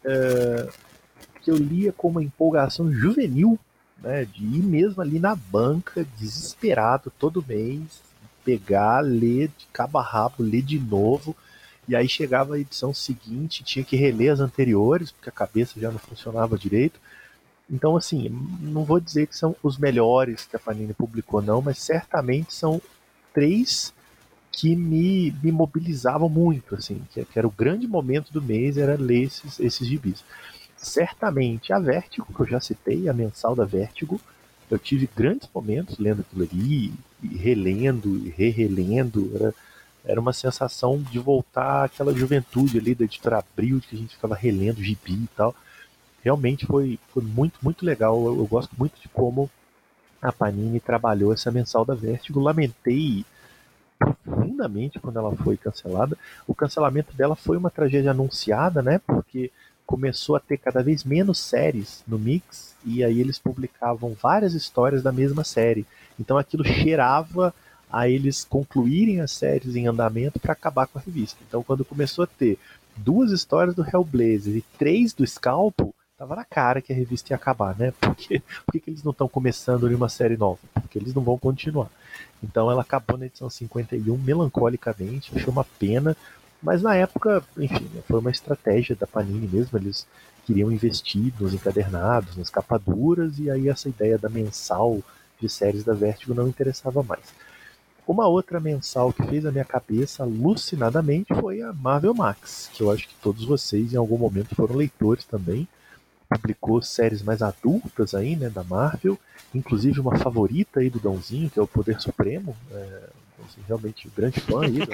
eu lia com uma empolgação juvenil, né, de ir mesmo ali na banca, desesperado, todo mês, pegar, ler de cabo a rabo, ler de novo, e aí chegava a edição seguinte, tinha que reler as anteriores, porque a cabeça já não funcionava direito. Então, assim, não vou dizer que são os melhores que a Panini publicou, não, mas certamente são 3 que me mobilizavam muito, assim, que era o grande momento do mês, era ler esses gibis. Certamente a Vertigo, que eu já citei, a mensal da Vertigo, eu tive grandes momentos lendo aquilo ali, e relendo, e relendo, era uma sensação de voltar àquela juventude ali da editora Abril, que a gente ficava relendo gibi e tal. Realmente foi muito, muito legal, eu gosto muito de como a Panini trabalhou essa mensal da Vertigo, lamentei profundamente quando ela foi cancelada. O cancelamento dela foi uma tragédia anunciada, né? Porque começou a ter cada vez menos séries no Mix e aí eles publicavam várias histórias da mesma série. Então aquilo cheirava a eles concluírem as séries em andamento para acabar com a revista. Então quando começou a ter 2 histórias do Hellblazer e 3 do Scalpo, tava na cara que a revista ia acabar, né? Por que eles não estão começando uma série nova? Porque eles não vão continuar. Então ela acabou na edição 51 melancolicamente, achei uma pena, mas na época, enfim, foi uma estratégia da Panini mesmo, eles queriam investir nos encadernados, nas capaduras, e aí essa ideia da mensal de séries da Vertigo não interessava mais. Uma outra mensal que fez a minha cabeça alucinadamente foi a Marvel Max, que eu acho que todos vocês em algum momento foram leitores também. Publicou séries mais adultas aí, né, da Marvel, inclusive uma favorita aí do Dãozinho, que é o Poder Supremo, assim, realmente grande fã aí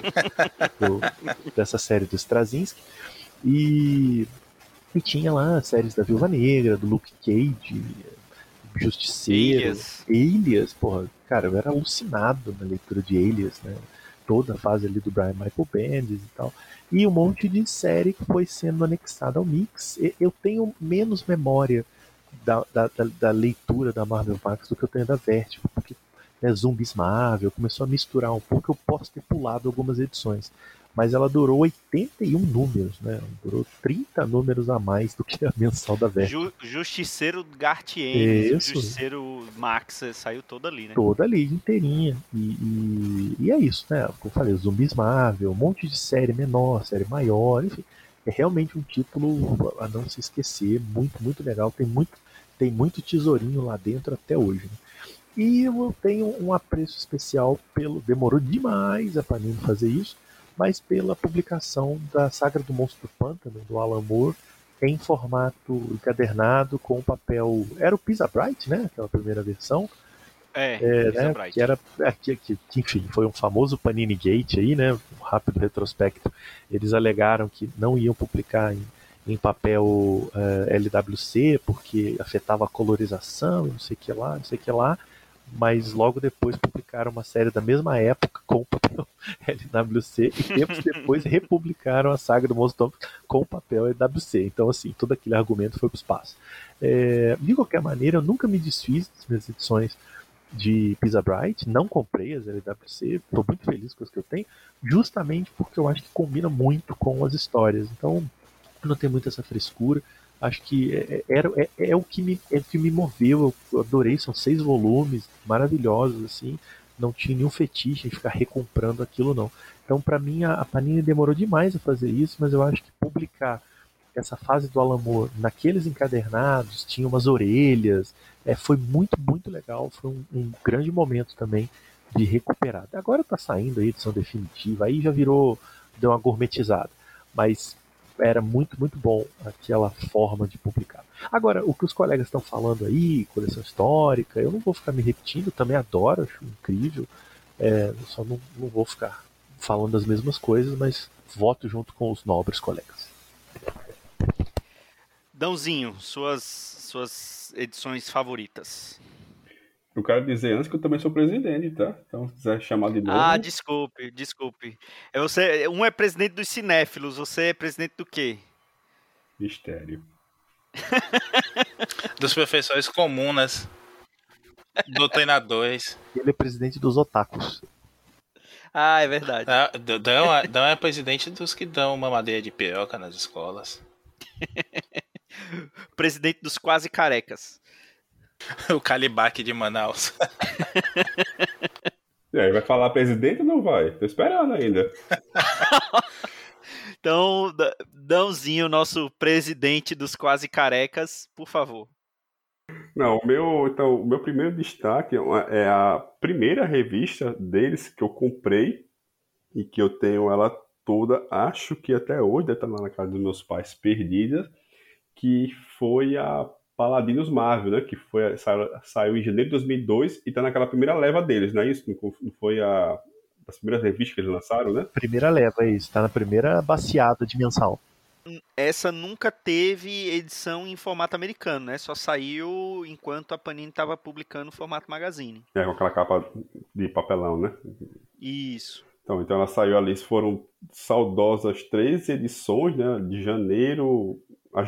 dessa série do Straczynski, e tinha lá séries da Viúva Negra, do Luke Cage, Justiceiro, Alias, porra, cara, eu era alucinado na leitura de Alias, né, toda a fase ali do Brian Michael Bendis e tal, e um monte de série que foi sendo anexada ao Mix. Eu tenho menos memória da leitura da Marvel Max do que eu tenho da Vertigo, porque, né, Zumbis Marvel começou a misturar um pouco, eu posso ter pulado algumas edições, mas ela durou 81 números, né? Durou 30 números a mais do que a mensal da Vertigo. Justiceiro Gartienes, o Isso. Justiceiro Max saiu toda ali, né? Toda ali, inteirinha. E é isso, né? Como eu falei, Zumbis Marvel, um monte de série menor, série maior, enfim. É realmente um título a não se esquecer, muito, muito legal. Tem muito tesourinho lá dentro até hoje, né? E eu tenho um apreço especial demorou demais a Panini fazer isso, mas pela publicação da Saga do Monstro do Pântano, do Alan Moore, em formato encadernado, com papel. Era o Pisa Bright, né? Aquela primeira versão. Né? Bright. Que era. Que, enfim, foi um famoso Panini Gate aí, né? Um rápido retrospecto. Eles alegaram que não iam publicar em papel LWC, porque afetava a colorização e não sei o que lá. Mas logo depois publicaram uma série da mesma época com o papel LWC e tempos depois republicaram a Saga do Monstro com o papel LWC. Então, assim, todo aquele argumento foi para o espaço. De qualquer maneira, eu nunca me desfiz das minhas edições de Pisa Bright, não comprei as LWC, estou muito feliz com as que eu tenho, justamente porque eu acho que combina muito com as histórias. Então, não tem muito essa frescura. Acho que é o que me moveu. Eu adorei, são 6 volumes maravilhosos, assim. Não tinha nenhum fetiche em ficar recomprando aquilo, não. Então, para mim, a Panini demorou demais a fazer isso, mas eu acho que publicar essa fase do Alan Moore naqueles encadernados, tinha umas orelhas, foi muito, muito legal. Foi um grande momento também de recuperar. Agora tá saindo a edição definitiva, aí já deu uma gourmetizada. Mas era muito, muito bom aquela forma de publicar. Agora, o que os colegas estão falando aí, coleção histórica, eu não vou ficar me repetindo, também adoro, acho incrível. Só não vou ficar falando as mesmas coisas, mas voto junto com os nobres colegas. Dãozinho, suas edições favoritas. Eu quero dizer antes que eu também sou presidente, tá? Então, se quiser chamar de novo. Ah, desculpe. Um é presidente dos cinéfilos, você é presidente do quê? Mistério. Dos professores comunas. Do treinadores. Ele é presidente dos otakus. Ah, é verdade. Dão é presidente dos que dão mamadeira de piroca nas escolas. Presidente dos quase carecas. O Calibaque de Manaus. E aí, vai falar presidente ou não vai? Tô esperando ainda. Então, Dãozinho, nosso presidente dos quase carecas, por favor. Não, o meu primeiro destaque é a primeira revista deles que eu comprei e que eu tenho ela toda, acho que até hoje deve estar lá na casa dos meus pais, perdida, que foi a Paladinos Marvel, né? Que saiu em janeiro de 2002 e tá naquela primeira leva deles, não é isso? Não foi das primeiras revistas que eles lançaram, né? Primeira leva, é isso. Tá na primeira baseada de mensal. Essa nunca teve edição em formato americano, né? Só saiu enquanto a Panini estava publicando o formato magazine. Com aquela capa de papelão, né? Isso. Então ela saiu ali, foram saudosas 13 edições, né? De janeiro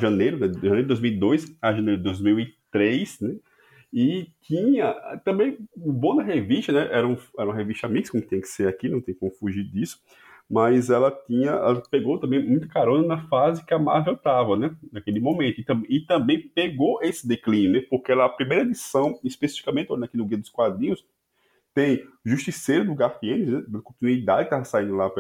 de 2002 a janeiro de 2003, né? E tinha também, o bom da revista, né? Era uma revista mix, como tem que ser aqui, não tem como fugir disso. Mas ela pegou também muito carona na fase que a Marvel estava, né? Naquele momento. E também pegou esse declínio, né? Porque a primeira edição, especificamente olhando aqui no Guia dos Quadrinhos, tem Justiceiro do Garfienes, né? Da continuidade que estava saindo lá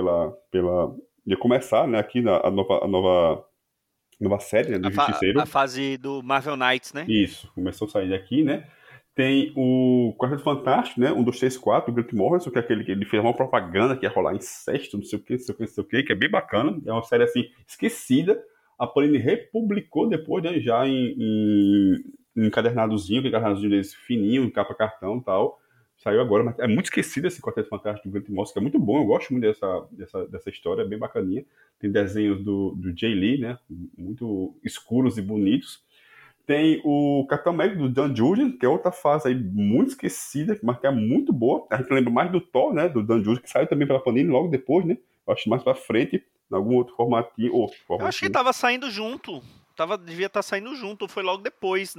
ia começar, né? Aqui a nova série, né? Do Justiceiro. A fase do Marvel Knights, né? Isso, começou a sair daqui, né? Tem o Quarteto Fantástico, né? 1, 2, 3, 4, o Grant Morrison, que é aquele que ele fez uma propaganda que ia rolar incesto, não sei o que, que é bem bacana. É uma série, assim, esquecida. A Panini republicou depois, né? Já em encadernadozinho, que encadernadozinho deles fininho, capa cartão e tal. Saiu agora, mas é muito esquecido esse Quarteto Fantástico do Grant Morrison, que é muito bom. Eu gosto muito dessa história, é bem bacaninha. Tem desenhos do Jay Lee, né? Muito escuros e bonitos. Tem o Capitão América do Dan Jurgens, que é outra fase aí muito esquecida, mas que é muito boa. A gente lembra mais do Thor, né? Do Dan Jurgens, que saiu também pela Panini logo depois, né? Eu acho mais pra frente, em algum outro formatinho. Eu acho que tava saindo junto. devia estar saindo junto, ou foi logo depois,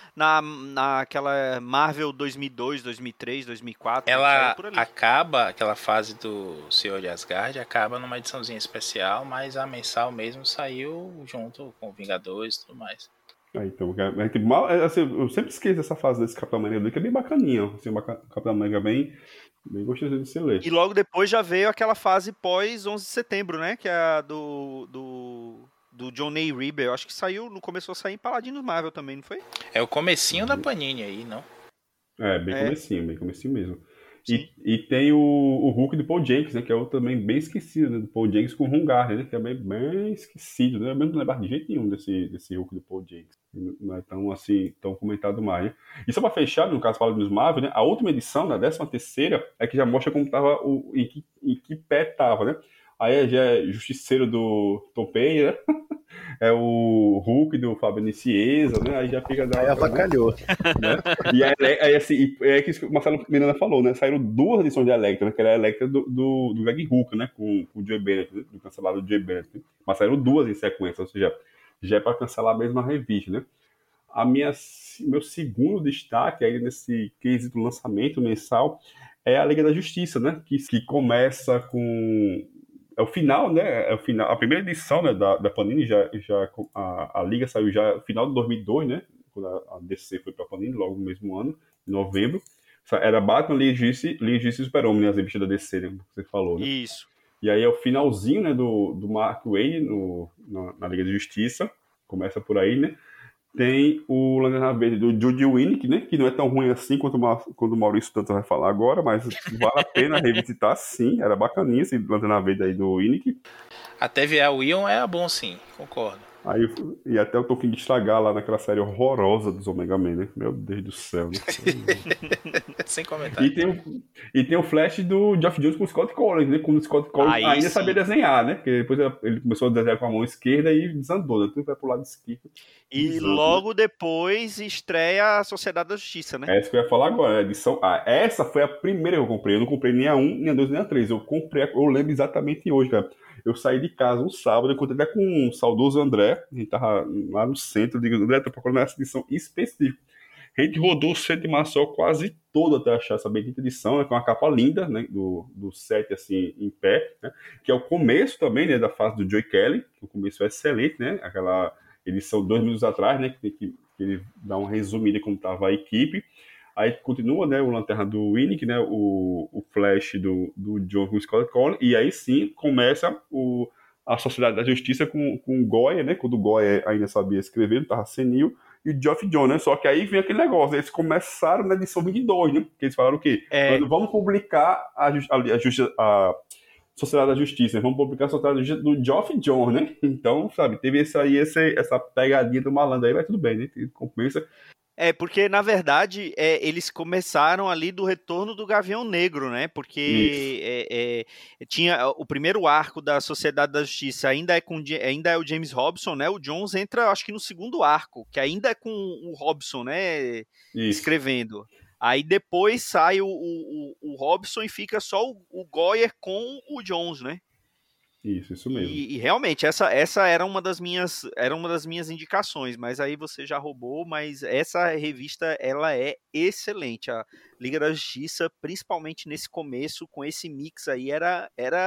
naquela Marvel 2002, 2003, 2004. Ela por ali. acaba, aquela fase do Senhor de Asgard, acaba numa ediçãozinha especial, mas a mensal mesmo saiu junto com Vingadores e tudo mais. Então, assim, eu sempre esqueço essa fase desse Capitão América, que é bem bacaninha. Assim, Capitão América bem gostoso de se ler. E logo depois já veio aquela fase pós 11 de setembro, né? Que é a do John A. Rieber. Eu acho que começou a sair em Paladinos Marvel também, não foi? É o comecinho da Panini aí, não? Bem comecinho mesmo. Sim. E tem o Hulk do Paul Jenkins, né? Que é outro também bem esquecido, né? Do Paul Jenkins com o Ron Garner, né? Que é bem esquecido, né? Eu mesmo não lembro de jeito nenhum desse Hulk do Paul Jenkins. Não é tão, assim, tão comentado mais, né? E só pra fechar, no caso Paladinos Marvel, né? A última edição, na 13ª, é que já mostra como tava, em que pé tava, né? Aí já é Justiceiro do Tom Payne, né? É o Hulk do Fábio Nicieza, né? Aí já fica... Aí avacalhou. Né? E aí, assim, é que o Marcelo Miranda falou, né? Saíram 2 edições de Electra, né? Que era a Electra do Greg Hooker, né? Com o Joe Bennett, né? Do cancelado Joe Bennett. Né? Mas saíram 2 em sequência, ou seja, já é para cancelar mesmo a revista, né? Meu segundo destaque aí nesse quesito lançamento mensal é a Liga da Justiça, né? Que começa com... É o final, né? É o final. A primeira edição, né, da Panini, a Liga saiu já no final de 2002, né? Quando a DC foi para a Panini, logo no mesmo ano, em novembro. Era Batman, Liga de Justiça e Super-Homem, né? As revistas da DC, né? Como você falou, né? Isso. E aí é o finalzinho, né, do Mark Waid na Liga da Justiça. Começa por aí, né? Tem o Lanterna Verde do Judy Winnick, né? Que não é tão ruim assim quanto o Maurício tanto vai falar agora, mas vale a pena revisitar, sim. Era bacaninha esse Lanterna Verde aí do Winnick. Até vier o Ion é bom, sim, concordo. Aí, e até o Tolkien de estragar lá naquela série horrorosa dos Omega Man, né? Meu Deus do céu, né? Sem comentário. E tem o Flash do Geoff Jones com o Scott Collins, né? Quando o Scott Collins ainda sim. sabia desenhar, né? Porque depois ele começou a desenhar com a mão esquerda e desandou, né? Tudo vai pro lado esquerdo. E logo depois estreia a Sociedade da Justiça, né? É isso que eu ia falar agora, edição A. Essa foi a primeira que eu comprei. Eu não comprei nem a 1, nem a 2, nem a 3. Eu lembro exatamente hoje, cara. Eu saí de casa um sábado, eu encontrei até com um saudoso André, a gente tava lá no centro, eu digo, André, tô procurando essa edição específica. A gente rodou o centro de Marcel quase todo até achar essa bendita edição, né, com uma capa linda, né, do set, assim, em pé, né, que é o começo também, né, da fase do Joe Kelly, que o começo é excelente, né, aquela edição 2 minutos atrás, né, que ele dá um resumo de como estava a equipe. Aí continua, né, o Lanterna do Winnick, né, o Flash do John com o Scott Collins, e aí sim começa a Sociedade da Justiça com o Goya, né, quando o Goya ainda sabia escrever, não estava senil, e o Geoff Johns, né, só que aí vem aquele negócio, né, eles começaram na edição 22, né, que eles falaram o quê? Vamos publicar a Sociedade da Justiça, vamos publicar a Sociedade da Justiça do Geoff Johns, né, então, sabe, teve essa pegadinha do malandro aí, mas tudo bem, né, compensa. Porque, na verdade, eles começaram ali do retorno do Gavião Negro, né? Porque tinha o primeiro arco da Sociedade da Justiça, ainda é o James Robson, né? O Jones entra, acho que no segundo arco, que ainda é com o Robson, né? Isso. Escrevendo. Aí depois sai o Robson e fica só o Goyer com o Jones, né? Isso mesmo. E realmente, essa era uma das minhas indicações, mas aí você já roubou, mas essa revista, ela é excelente. A Liga da Justiça, principalmente nesse começo, com esse mix aí, era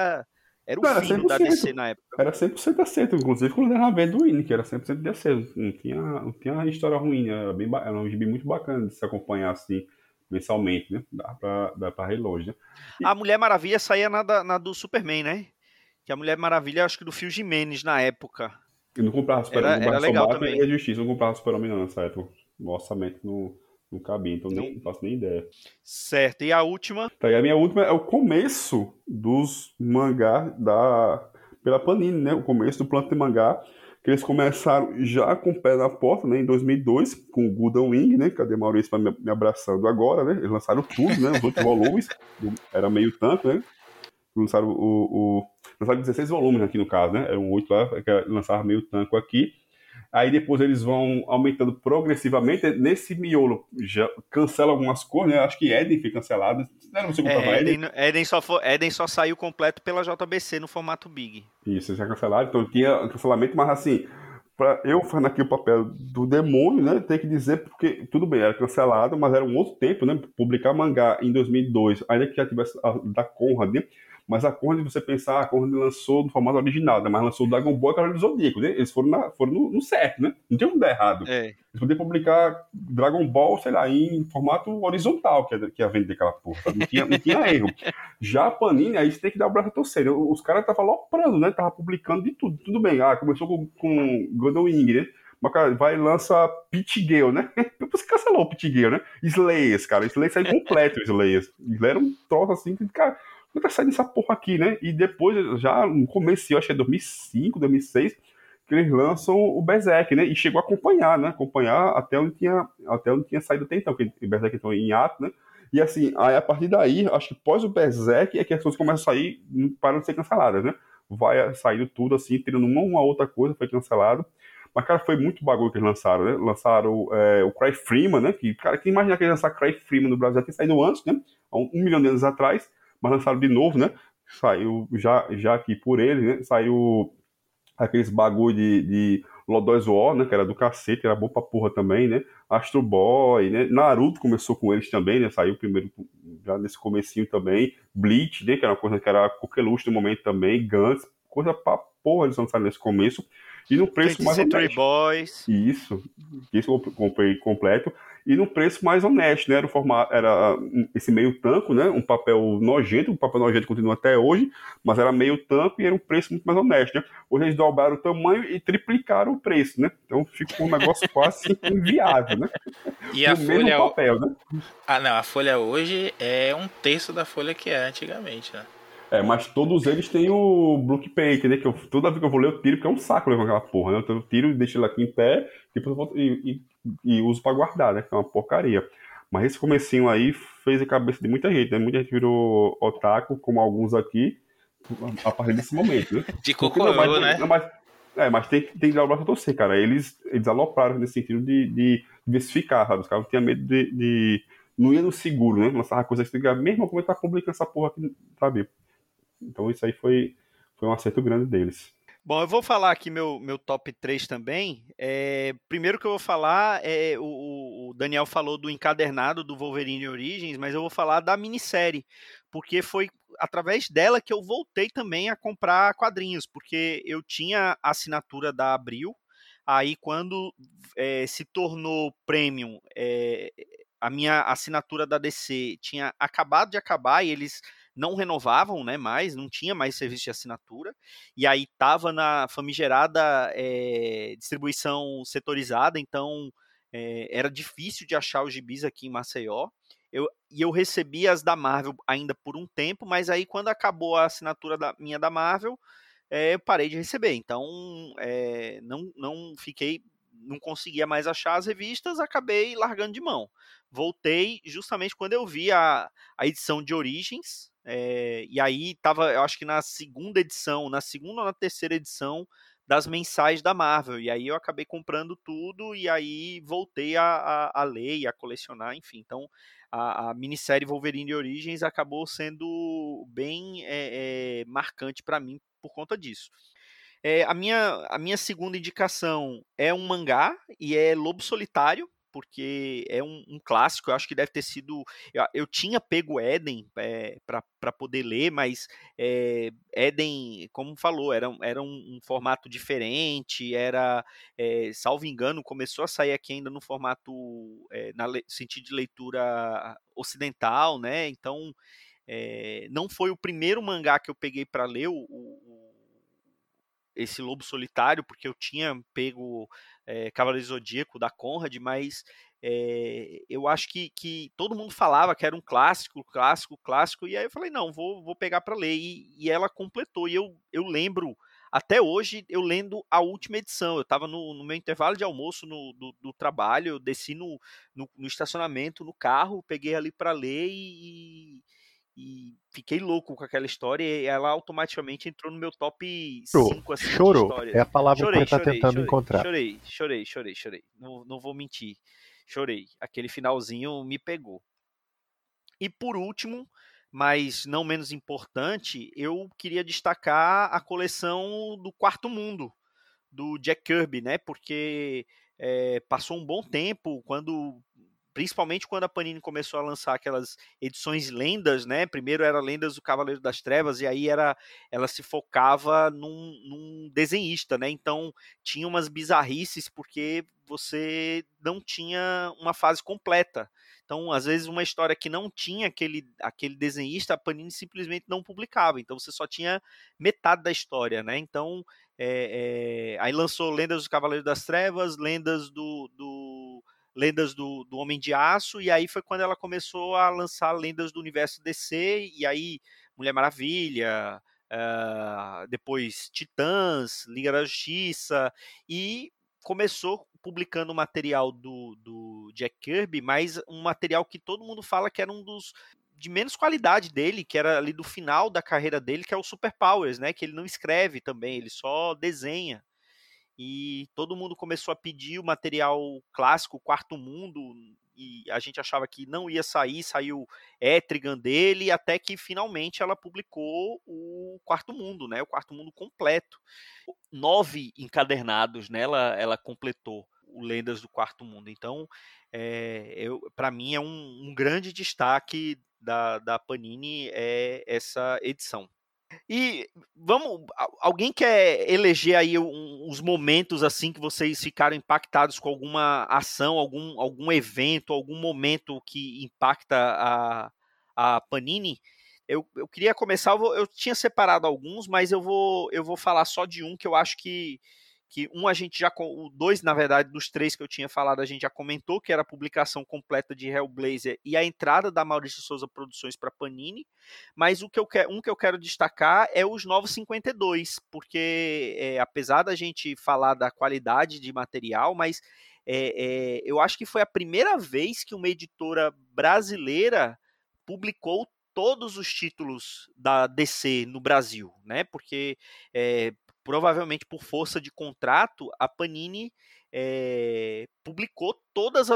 o fino da DC na época. Era 100% acerto, inclusive com o Lanterna Verde do Winnick, que era 100% de acerto. Não tinha história ruim, era um gibi muito bacana de se acompanhar assim, mensalmente, né? Dá pra relógio, né? A Mulher Maravilha saía na do Superman, né? Que a Mulher Maravilha, acho que do Phil Jimenez na época. Eu não comprava Super-Homem, era legal também. E a Justiça, não comprava Super-Homem não nessa época. O orçamento não cabia, então não faço nem ideia. Certo, e a última? Tá, e a minha última é o começo dos mangá pela Panini, né? O começo do Planta de Mangá, que eles começaram já com o pé na porta, né? Em 2002, com o Gundam Wing, né? Cadê Maurício me abraçando agora, né? Eles lançaram tudo, né? Os 8 volumes, era meio tanto, né? Lançaram lançaram 16 volumes aqui no caso, né? Eram 8 lá, que lançaram meio tanco aqui. Aí depois eles vão aumentando progressivamente. Nesse miolo já cancela algumas cores, né? Acho que Eden foi cancelado. Não sei como Eden só saiu completo pela JBC no formato Big. Isso, já cancelaram. Então tinha cancelamento, mas assim, Pra eu fazendo aqui o papel do demônio, né? Tem que dizer, porque tudo bem, era cancelado, mas era um outro tempo, né? Publicar mangá em 2002, ainda que já tivesse a da Conrad, né? Mas a Conrad, você pensar, a Conrad lançou no formato original, né? Mas lançou o Dragon Ball e Cavaleiro do Zodíaco, né? Eles foram no certo, né? Não tem como dar errado. É. Eles podiam publicar Dragon Ball, sei lá, em formato horizontal, que ia vender aquela porra, sabe? Não tinha erro. Já a Panini, aí você tem que dar o braço a torcer. Os caras estavam aloprando, né? Tava publicando de tudo. Tudo bem. Começou com Gundam Wing, né? Mas, cara, vai e lança Pit Girl, né? Você cancelou o Pit Girl, né? Slayers, cara. Slayers saiu completo, Slayers. Era um troço assim, que, cara, como tá saindo essa porra aqui, né? E depois, já no começo, eu acho que é 2005, 2006, que eles lançam o Berserk, né? E chegou a acompanhar, né? Acompanhar até onde tinha saído até então, porque o Berserk então em ato, né? E assim, aí a partir daí, acho que pós o Berserk é que as coisas começam a sair, param de ser canceladas, né? Vai saindo tudo assim, tirando uma outra coisa, foi cancelado. Mas, cara, foi muito bagulho que eles lançaram, né? Lançaram o Cry Freeman, né? Que, cara, quem imagina que eles lançaram Cry Freeman no Brasil já tinha saído antes, né? Há 1 milhão de anos atrás, mas lançaram de novo, né? Saiu já aqui por ele, né? Saiu aqueles bagulho de Lodóis War, né, que era do cacete, era bom pra porra também, né, Astro Boy, né, Naruto começou com eles também, né, saiu primeiro já nesse comecinho também, Bleach, né, que era uma coisa que era coqueluche no momento também, Gantz, coisa pra porra eles lançaram nesse começo, e no preço mais Century honesto. Boys. Isso eu comprei completo, e no preço mais honesto, né? Era esse meio tanco, né? Um papel nojento, o papel nojento continua até hoje, mas era meio tanco e era um preço muito mais honesto, né? Hoje eles dobraram o tamanho e triplicaram o preço, né? Então ficou um negócio quase inviável, né? E a o mesmo folha. papel, né? Ah, não, a folha hoje é 1/3 da folha que é antigamente, né? Mas todos eles têm o Block Paint, né? Que toda vez que eu vou ler, eu tiro, porque é um saco levar aquela porra, né? Então eu tiro e deixo ele aqui em pé, depois eu volto e uso pra guardar, né? Que é uma porcaria. Mas esse comecinho aí fez a cabeça de muita gente, né? Muita gente virou otaku, como alguns aqui, a partir desse momento, né? De Porque não, mas, Cocorô, né? não, mas tem que dar o braço a torcer, cara. Eles alopraram nesse sentido de diversificar, sabe? Os caras não tinham medo não ia no seguro, né? Lançava coisa que você mesmo como é que tá publicando essa porra aqui, sabe? Então isso aí foi um acerto grande deles. Bom, eu vou falar aqui meu top 3 também. Primeiro que eu vou falar, o Daniel falou do encadernado do Wolverine Origins, mas eu vou falar da minissérie, porque foi através dela que eu voltei também a comprar quadrinhos, porque eu tinha a assinatura da Abril, aí quando se tornou premium, a minha assinatura da DC tinha acabado de acabar e eles não renovavam, né, mais, não tinha mais serviço de assinatura, e aí estava na famigerada distribuição setorizada, então era difícil de achar os gibis aqui em Maceió, e eu recebi as da Marvel ainda por um tempo, mas aí quando acabou a assinatura minha da Marvel, eu parei de receber, então não conseguia mais achar as revistas, acabei largando de mão. Voltei justamente quando eu vi a edição de Origens, e aí estava, eu acho que na segunda ou na terceira edição das mensais da Marvel, e aí eu acabei comprando tudo, e aí voltei a ler e a colecionar, enfim, então a minissérie Wolverine Origins acabou sendo bem marcante para mim por conta disso. A minha segunda indicação é um mangá, e é Lobo Solitário, porque é um clássico, eu acho que deve ter sido... Eu tinha pego Eden para poder ler, mas Eden, como falou, era um formato diferente, salvo engano, começou a sair aqui ainda no formato, sentido de leitura ocidental, né? Então, não foi o primeiro mangá que eu peguei para ler, esse Lobo Solitário, porque eu tinha pego Cavaleiro Zodíaco da Conrad, mas eu acho que todo mundo falava que era um clássico, e aí eu falei, não, vou pegar para ler, e ela completou, e eu lembro, até hoje, eu lendo a última edição, eu estava no meu intervalo de almoço do trabalho, eu desci no estacionamento, no carro, peguei ali para ler e fiquei louco com aquela história, e ela automaticamente entrou no meu top 5 assim, Chorou. de histórias. É a palavra que você está tentando encontrar. Chorei. Não vou mentir. Chorei. Aquele finalzinho me pegou. E por último, mas não menos importante, eu queria destacar a coleção do Quarto Mundo, do Jack Kirby, né? Porque passou um bom tempo, principalmente quando a Panini começou a lançar aquelas edições lendas, né? Primeiro era Lendas do Cavaleiro das Trevas, e aí ela se focava num desenhista, né? Então tinha umas bizarrices, porque você não tinha uma fase completa. Então, às vezes, uma história que não tinha aquele desenhista, a Panini simplesmente não publicava. Então, você só tinha metade da história, né? Então, aí lançou Lendas do Cavaleiro das Trevas, Lendas do Homem de Aço, e aí foi quando ela começou a lançar lendas do universo DC, e aí Mulher Maravilha, depois Titãs, Liga da Justiça, e começou publicando material do Jack Kirby, mas um material que todo mundo fala que era um dos de menos qualidade dele, que era ali do final da carreira dele, que é o Super Powers, né, que ele não escreve também, ele só desenha. E todo mundo começou a pedir o material clássico, o Quarto Mundo, e a gente achava que não ia sair, saiu Etrigan dele, até que finalmente ela publicou o Quarto Mundo, né, o Quarto Mundo completo. 9 encadernados, né, ela completou o Lendas do Quarto Mundo. Então, para mim é um grande destaque da Panini essa edição. E alguém quer eleger aí uns momentos assim que vocês ficaram impactados com alguma ação, algum evento, algum momento que impacta a Panini? Eu queria começar, eu tinha separado alguns, mas eu vou falar só de um que eu acho que um a gente já, o 2, na verdade, dos 3 que eu tinha falado, a gente já comentou, que era a publicação completa de Hellblazer e a entrada da Maurício Souza Produções para Panini, mas um que eu quero destacar é os Novos 52, porque apesar da gente falar da qualidade de material, mas eu acho que foi a primeira vez que uma editora brasileira publicou todos os títulos da DC no Brasil, né? Porque provavelmente por força de contrato, a Panini publicou todas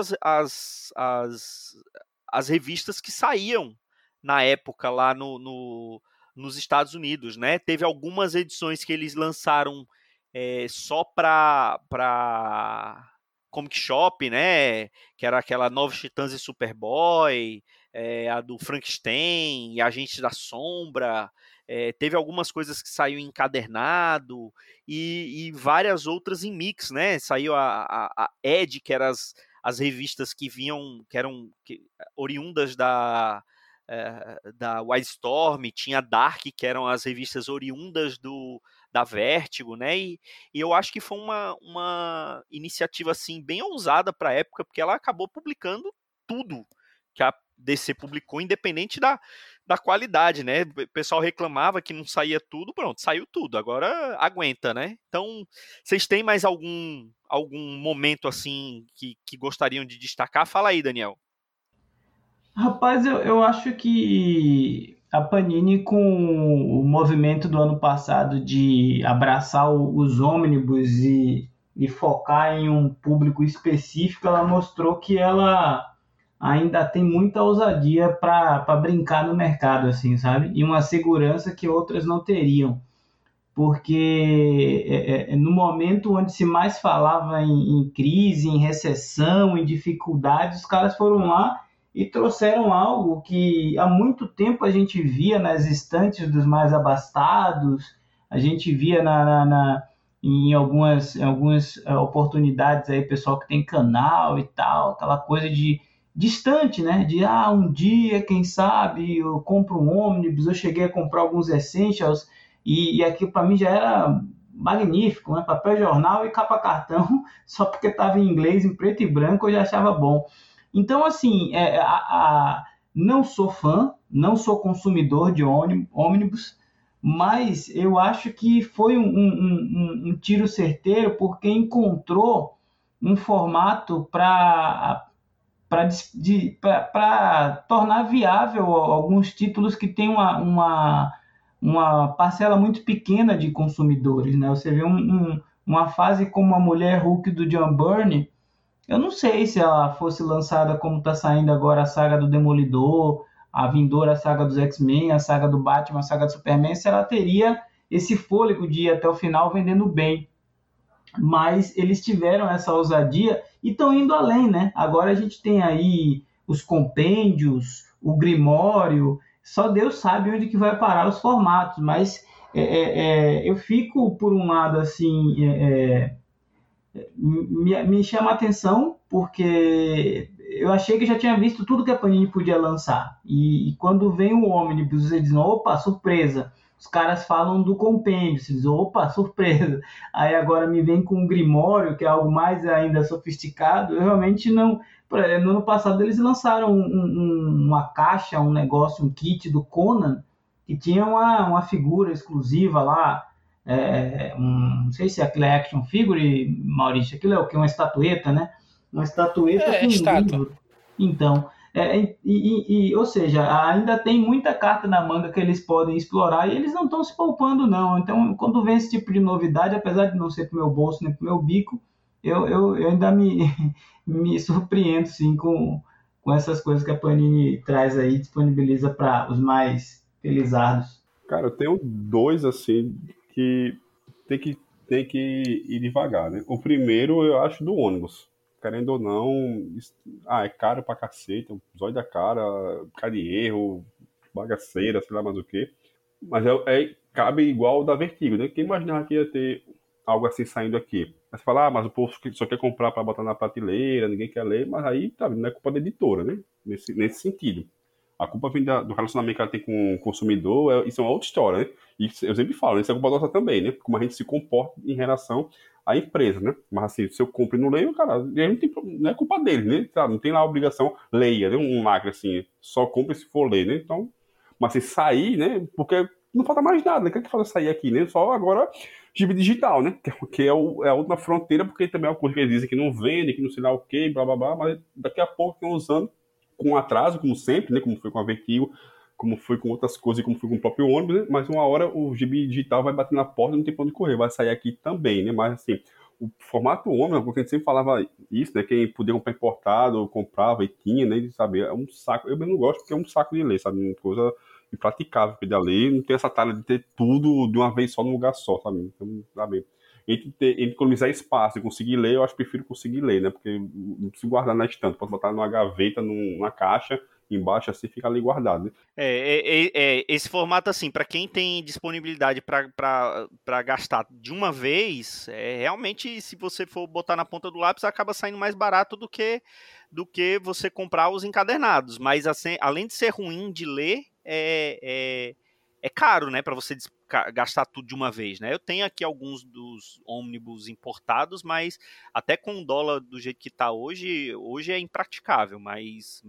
as revistas que saíam na época lá nos Estados Unidos, né? Teve algumas edições que eles lançaram só para Comic Shop, né? Que era aquela Novos Titãs e Superboy, a do Frankenstein, Agentes da Sombra. Teve algumas coisas que saiu em encadernado e várias outras em mix, né? Saiu a Ed, que eram as revistas que eram oriundas da Wildstorm, tinha Dark, que eram as revistas oriundas da Vertigo, né? E eu acho que foi uma iniciativa assim bem ousada para a época, porque ela acabou publicando tudo que a DC publicou, independente da qualidade, né? O pessoal reclamava que não saía tudo, pronto, saiu tudo, agora aguenta, né? Então, vocês têm mais algum momento assim que gostariam de destacar? Fala aí, Daniel. Rapaz, eu acho que a Panini, com o movimento do ano passado de abraçar os ônibus e focar em um público específico, ela mostrou que ela ainda tem muita ousadia para brincar no mercado, assim, sabe? E uma segurança que outras não teriam. Porque no momento onde se mais falava em crise, em recessão, em dificuldade, os caras foram lá e trouxeram algo que há muito tempo a gente via nas estantes dos mais abastados, a gente via em algumas oportunidades aí, pessoal que tem canal e tal, aquela coisa de distante, né? De um dia, quem sabe, eu compro um ônibus, eu cheguei a comprar alguns essentials e aquilo para mim já era magnífico, né? Papel jornal e capa cartão, só porque estava em inglês, em preto e branco, eu já achava bom. Então, assim, não sou fã, não sou consumidor de ônibus, mas eu acho que foi um tiro certeiro, porque encontrou um formato para tornar viável alguns títulos que têm uma parcela muito pequena de consumidores, né? Você vê uma fase como A Mulher Hulk do John Byrne. Eu não sei se ela fosse lançada como está saindo agora a saga do Demolidor, a vindoura saga dos X-Men, a saga do Batman, a saga do Superman, se ela teria esse fôlego de ir até o final vendendo bem. mas eles tiveram essa ousadia e estão indo além, né? Agora a gente tem aí os compêndios, o Grimório, só Deus sabe onde que vai parar os formatos, mas eu fico, por um lado, assim, me chama a atenção, porque eu achei que já tinha visto tudo que a Panini podia lançar. E quando vem o Omnibus, você diz, opa, surpresa. Os caras falam do compêndio, você diz, opa, surpresa. Aí agora me vem com o Grimório, que é algo mais ainda sofisticado. Eu realmente não... No ano passado eles lançaram uma caixa, um negócio, um kit do Conan, que tinha uma figura exclusiva lá, não sei se aquilo é action figure, Maurício, aquilo é o que? Uma estatueta, né? Uma estatueta com um estátua. livro. Então, ou seja, ainda tem muita carta na manga que eles podem explorar e eles não estão se poupando, não. Então, quando vem esse tipo de novidade, apesar de não ser para o meu bolso nem para o meu bico, eu ainda me surpreendo, sim, com essas coisas que a Panini traz aí, disponibiliza para os mais felizardos. Cara, eu tenho dois, assim, que tem que, tem que ir devagar, né? O primeiro, eu acho, do ônibus. Querendo ou não, é caro pra cacete, um zóio da cara de erro, bagaceira, sei lá mais o quê. Mas cabe igual o da Vertigo, né? Quem imaginava que ia ter algo assim saindo aqui? Aí você fala, mas o povo só quer comprar para botar na prateleira, ninguém quer ler, mas aí tá, não é culpa da editora, né? Nesse sentido. A culpa vem do relacionamento que ela tem com o consumidor, isso é uma outra história, né? E eu sempre falo, isso é culpa nossa também, né? Como a gente se comporta em relação à empresa, né? Mas assim, se eu compro e não leio, cara, não é culpa dele, né? Sabe? Não tem lá a obrigação, leia, né? Um lacre assim, só compre se for ler, né? Então, mas se sair, né? Porque não falta mais nada, né? O que é que falta sair aqui, né? Só agora gibi digital, né? Que é a última fronteira, porque também é uma coisa que eles dizem que não vende, que não sei lá o quê, blá blá blá, mas daqui a pouco estão usando com atraso, como sempre, né? Como foi com a Vertigo, como foi com outras coisas, como foi com o próprio ônibus, né? Mas uma hora o gibi digital vai bater na porta e não tem pra onde correr, vai sair aqui também, né? Mas assim, o formato ônibus, porque a gente sempre falava isso, né? Quem podia comprar importado, comprava e tinha, né? Sabe? É um saco. Eu mesmo não gosto porque é um saco de ler, sabe? Uma coisa impraticável de ler. Não tem essa talha de ter tudo de uma vez só num lugar só, sabe? Então, sabe? Entre economizar espaço e conseguir ler, eu acho que prefiro conseguir ler, né? Porque não preciso guardar na estante, posso botar numa gaveta, numa caixa, embaixo assim, fica ali guardado, né? Esse formato, assim, para quem tem disponibilidade para gastar de uma vez, realmente, se você for botar na ponta do lápis, acaba saindo mais barato do que você comprar os encadernados. Mas, assim, além de ser ruim de ler, é caro, né, para você gastar tudo de uma vez, né? Eu tenho aqui alguns dos ônibus importados, mas até com o dólar do jeito que está hoje é impraticável, mas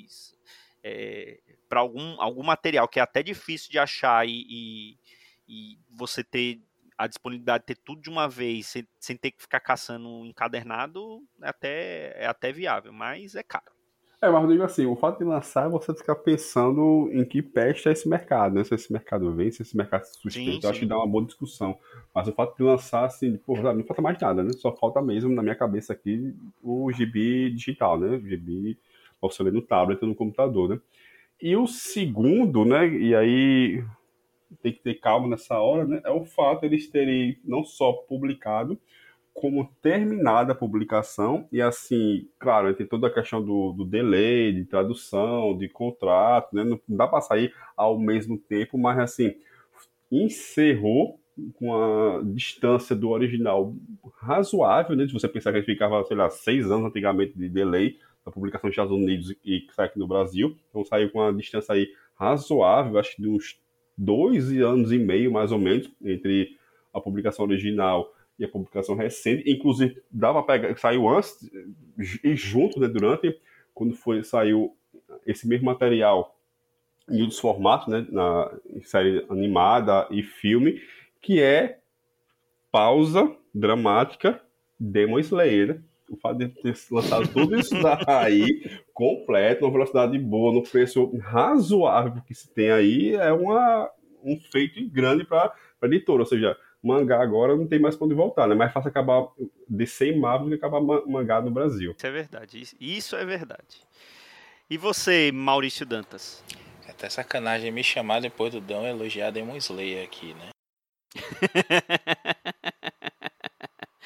para algum material que é até difícil de achar e você ter a disponibilidade de ter tudo de uma vez sem ter que ficar caçando um encadernado é até viável, mas é caro. Mas eu digo assim, o fato de lançar é você ficar pensando em que peste é esse mercado, né? Se esse mercado vem, se esse mercado se sustenta, eu acho que dá uma boa discussão. Mas o fato de lançar, assim, pô, não falta mais nada, né? Só falta mesmo, na minha cabeça aqui, o gibi digital, né? O gibi pra você ler no tablet ou no computador, né? E o segundo, né? E aí tem que ter calma nessa hora, né? É o fato de eles terem não só publicado, como terminada a publicação, e assim, claro, tem toda a questão do delay, de tradução, de contrato, né? Não dá para sair ao mesmo tempo, mas assim, encerrou com a distância do original razoável, né? Se você pensar que ele ficava, sei lá, 6 anos antigamente de delay da publicação nos Estados Unidos e que sai aqui no Brasil, então saiu com uma distância aí razoável, acho que de uns 2 anos e meio, mais ou menos, entre a publicação original e a publicação recente, inclusive dava para pegar, saiu antes e junto, né, durante, quando saiu esse mesmo material em outros formatos, né, na série animada e filme, que é pausa dramática Demon Slayer, né? O fato de ter lançado tudo isso daí completo, uma velocidade boa, no preço razoável que se tem aí, é um feito grande para a editora, ou seja, mangá agora não tem mais para onde voltar, né? Mais fácil acabar DC e Marvel do que acabar mangá no Brasil. Isso é verdade, isso é verdade. E você, Maurício Dantas? É até sacanagem me chamar depois do Dão e elogiar Demon Slayer aqui, né?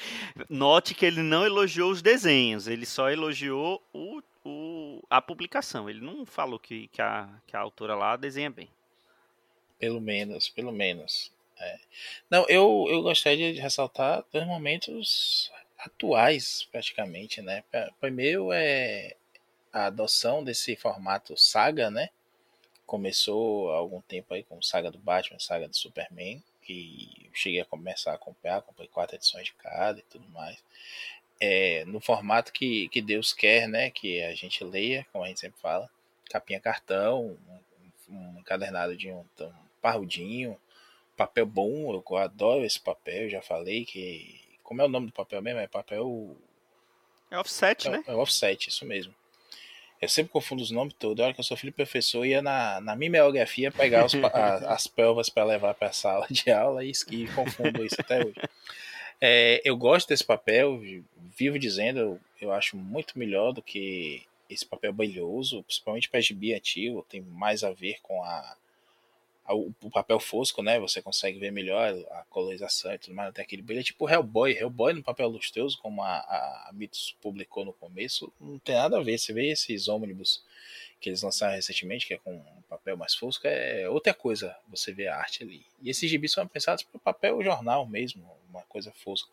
Note que ele não elogiou os desenhos, ele só elogiou a publicação. Ele não falou que a autora lá desenha bem. Pelo menos. É. Não, eu gostaria de ressaltar dois momentos atuais, praticamente, né? Primeiro é a adoção desse formato saga, né? Começou há algum tempo aí com saga do Batman, saga do Superman, que eu cheguei a começar a acompanhar, comprei 4 edições de cada e tudo mais. No formato que Deus quer, né? Que a gente leia, como a gente sempre fala, capinha cartão, um encadernado de um parrudinho, papel bom, eu adoro esse papel, já falei que. Como é o nome do papel mesmo? É papel. É offset, né? É offset, isso mesmo. Eu sempre confundo os nomes todos. A hora que eu sou filho do professor, ia na mimeografia pegar as provas para levar para a sala de aula e confundo isso até hoje. Eu gosto desse papel, vivo dizendo, eu acho muito melhor do que esse papel brilhoso, principalmente para gibi antigo, tem mais a ver com o papel fosco, né? Você consegue ver melhor a colorização e tudo mais, até aquele brilho. É tipo Hellboy no papel lustroso, como a Mitos publicou no começo, não tem nada a ver. Você vê esses ônibus que eles lançaram recentemente, que é com um papel mais fosco, é outra coisa você vê a arte ali. E esses gibis são pensados para papel jornal mesmo, uma coisa fosca.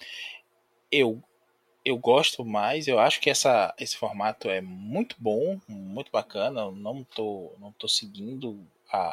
Eu gosto mais, eu acho que esse formato é muito bom, muito bacana. Eu não tô seguindo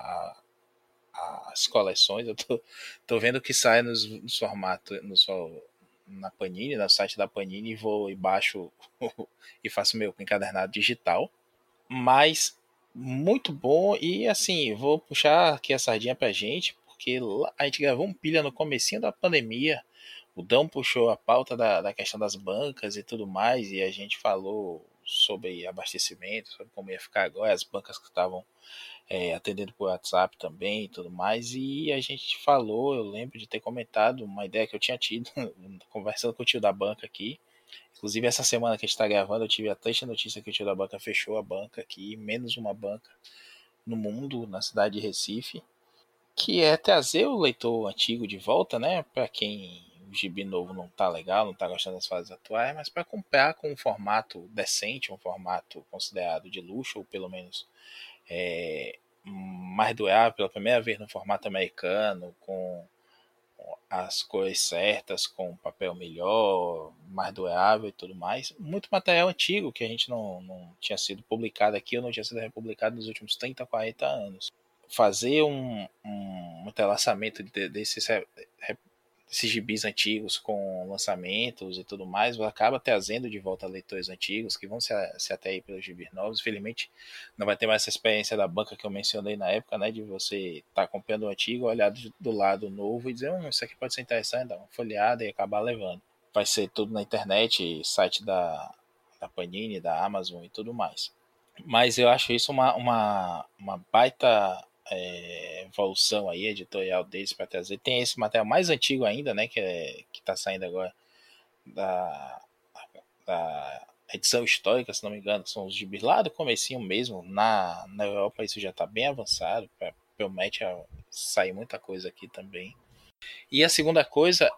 as coleções, eu tô vendo que sai nos formatos, na Panini, no site da Panini, e vou e baixo e faço meu encadernado digital. Mas muito bom, e assim, vou puxar aqui a sardinha pra gente, porque a gente gravou um pilha no comecinho da pandemia. O Dão puxou a pauta da questão das bancas e tudo mais, e a gente falou sobre abastecimento, sobre como ia ficar agora, as bancas que estavam atendendo por WhatsApp também e tudo mais, e a gente falou, eu lembro de ter comentado uma ideia que eu tinha tido, conversando com o tio da banca aqui. Inclusive, essa semana que a gente está gravando, eu tive a triste notícia que o tio da banca fechou a banca aqui, menos uma banca no mundo, na cidade de Recife, que é trazer o leitor antigo de volta, né? Para quem o gibi novo não tá legal, não tá gostando das fases atuais, mas para comprar com um formato decente, um formato considerado de luxo, ou pelo menos mais durável, pela primeira vez no formato americano, com as cores certas, com papel melhor, mais durável e tudo mais. Muito material antigo que a gente não tinha sido publicado aqui, ou não tinha sido republicado nos últimos 30, 40 anos. Fazer um entrelaçamento desses gibis antigos com lançamentos e tudo mais, acaba trazendo de volta leitores antigos que vão se atrair pelos gibis novos. Infelizmente, não vai ter mais essa experiência da banca que eu mencionei na época, né, de você estar comprando o antigo, olhar do lado novo e dizer, isso aqui pode ser interessante, dar uma folheada e acabar levando. Vai ser tudo na internet, site da Panini, da Amazon e tudo mais. Mas eu acho isso uma baita evolução aí, editorial deles para trazer. Tem esse material mais antigo ainda, né, que está saindo agora da edição histórica, se não me engano, são os gibis lá do comecinho mesmo. Na Europa isso já está bem avançado, promete sair muita coisa aqui também. E a segunda coisa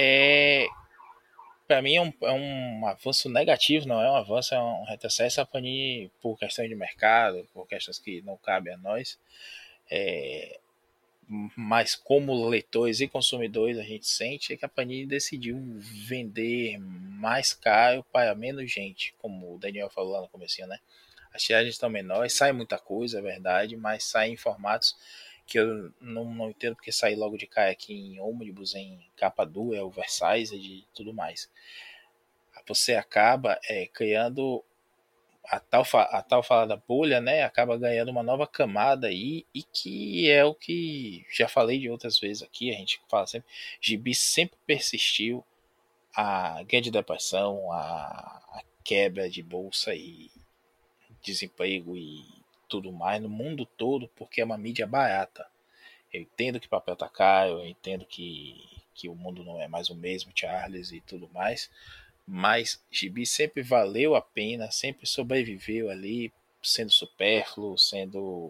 para mim é um avanço negativo, não é um avanço, é um retrocesso. A Panini, por questão de mercado, por questões que não cabem a nós, mas como leitores e consumidores a gente sente que a Panini decidiu vender mais caro para menos gente, como o Daniel falou lá no comecinho, né? As tiragens estão menores, sai muita coisa, é verdade, mas sai em formatos que eu não entendo porque sair logo de cara aqui em ônibus, em capa dura, oversize e tudo mais. Você acaba criando a tal falada bolha, né? Acaba ganhando uma nova camada aí, e que é o que já falei de outras vezes aqui, a gente fala sempre, gibi sempre persistiu a grande depressão, a quebra de bolsa e desemprego e tudo mais no mundo todo, porque é uma mídia barata. Eu entendo que papel tá caro, eu entendo que o mundo não é mais o mesmo, Charles e tudo mais, mas gibi sempre valeu a pena, sempre sobreviveu ali, sendo supérfluo, sendo.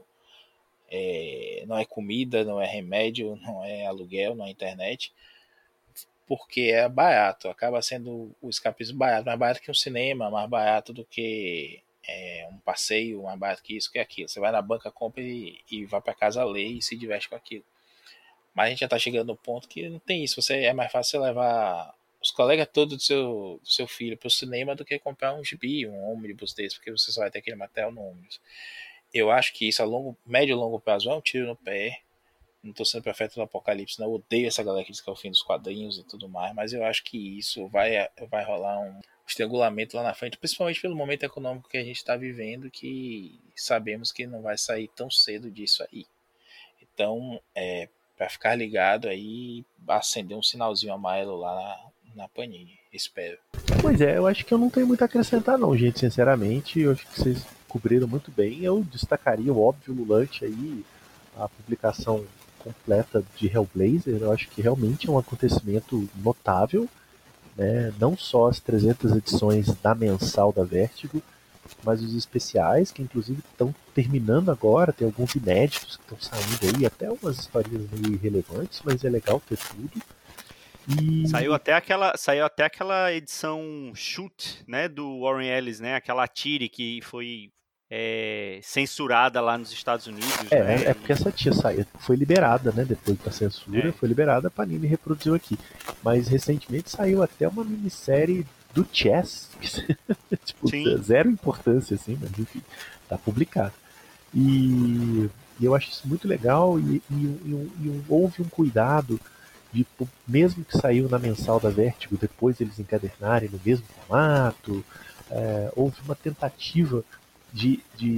Não é comida, não é remédio, não é aluguel, não é internet. porque é barato, acaba sendo o escapismo barato, mais barato que um cinema, mais barato do que um passeio, mais barato que isso, que aquilo. Você vai na banca, compra e vai para casa ler e se diverte com aquilo. Mas a gente já tá chegando no ponto que não tem isso. É mais fácil você levar os colegas todos do seu filho pro cinema do que comprar um gibi, um ônibus desse, porque você só vai ter aquele material no ônibus. Eu acho que isso a médio e longo prazo é um tiro no pé. Não tô sendo profeta do apocalipse, não. Eu odeio essa galera que diz que é o fim dos quadrinhos e tudo mais, mas eu acho que isso vai rolar um estrangulamento lá na frente, principalmente pelo momento econômico que a gente está vivendo, que sabemos que não vai sair tão cedo disso aí. Então, para ficar ligado aí, acender um sinalzinho amarelo lá na Panini, espero. Pois é, eu acho que eu não tenho muito a acrescentar não, gente, sinceramente. Eu acho que vocês cobriram muito bem. Eu destacaria o óbvio Lulante aí, a publicação completa de Hellblazer. Eu acho que realmente é um acontecimento notável, né? Não só as 300 edições da mensal da Vertigo, mas os especiais, que inclusive estão terminando agora. Tem alguns inéditos que estão saindo aí, até umas historinhas meio irrelevantes, mas é legal ter tudo. E... Saiu até aquela edição Shoot, né, do Warren Ellis, né, aquela tire que foi censurada lá nos Estados Unidos. É porque essa tia foi liberada, né, depois da censura, foi liberada, a Panini reproduziu aqui. Mas recentemente saiu até uma minissérie do Chess, tipo, zero importância, assim, mas enfim, tá publicado. E eu acho isso muito legal e houve um cuidado de, mesmo que saiu na mensal da Vertigo, depois eles encadernarem no mesmo formato, houve uma tentativa de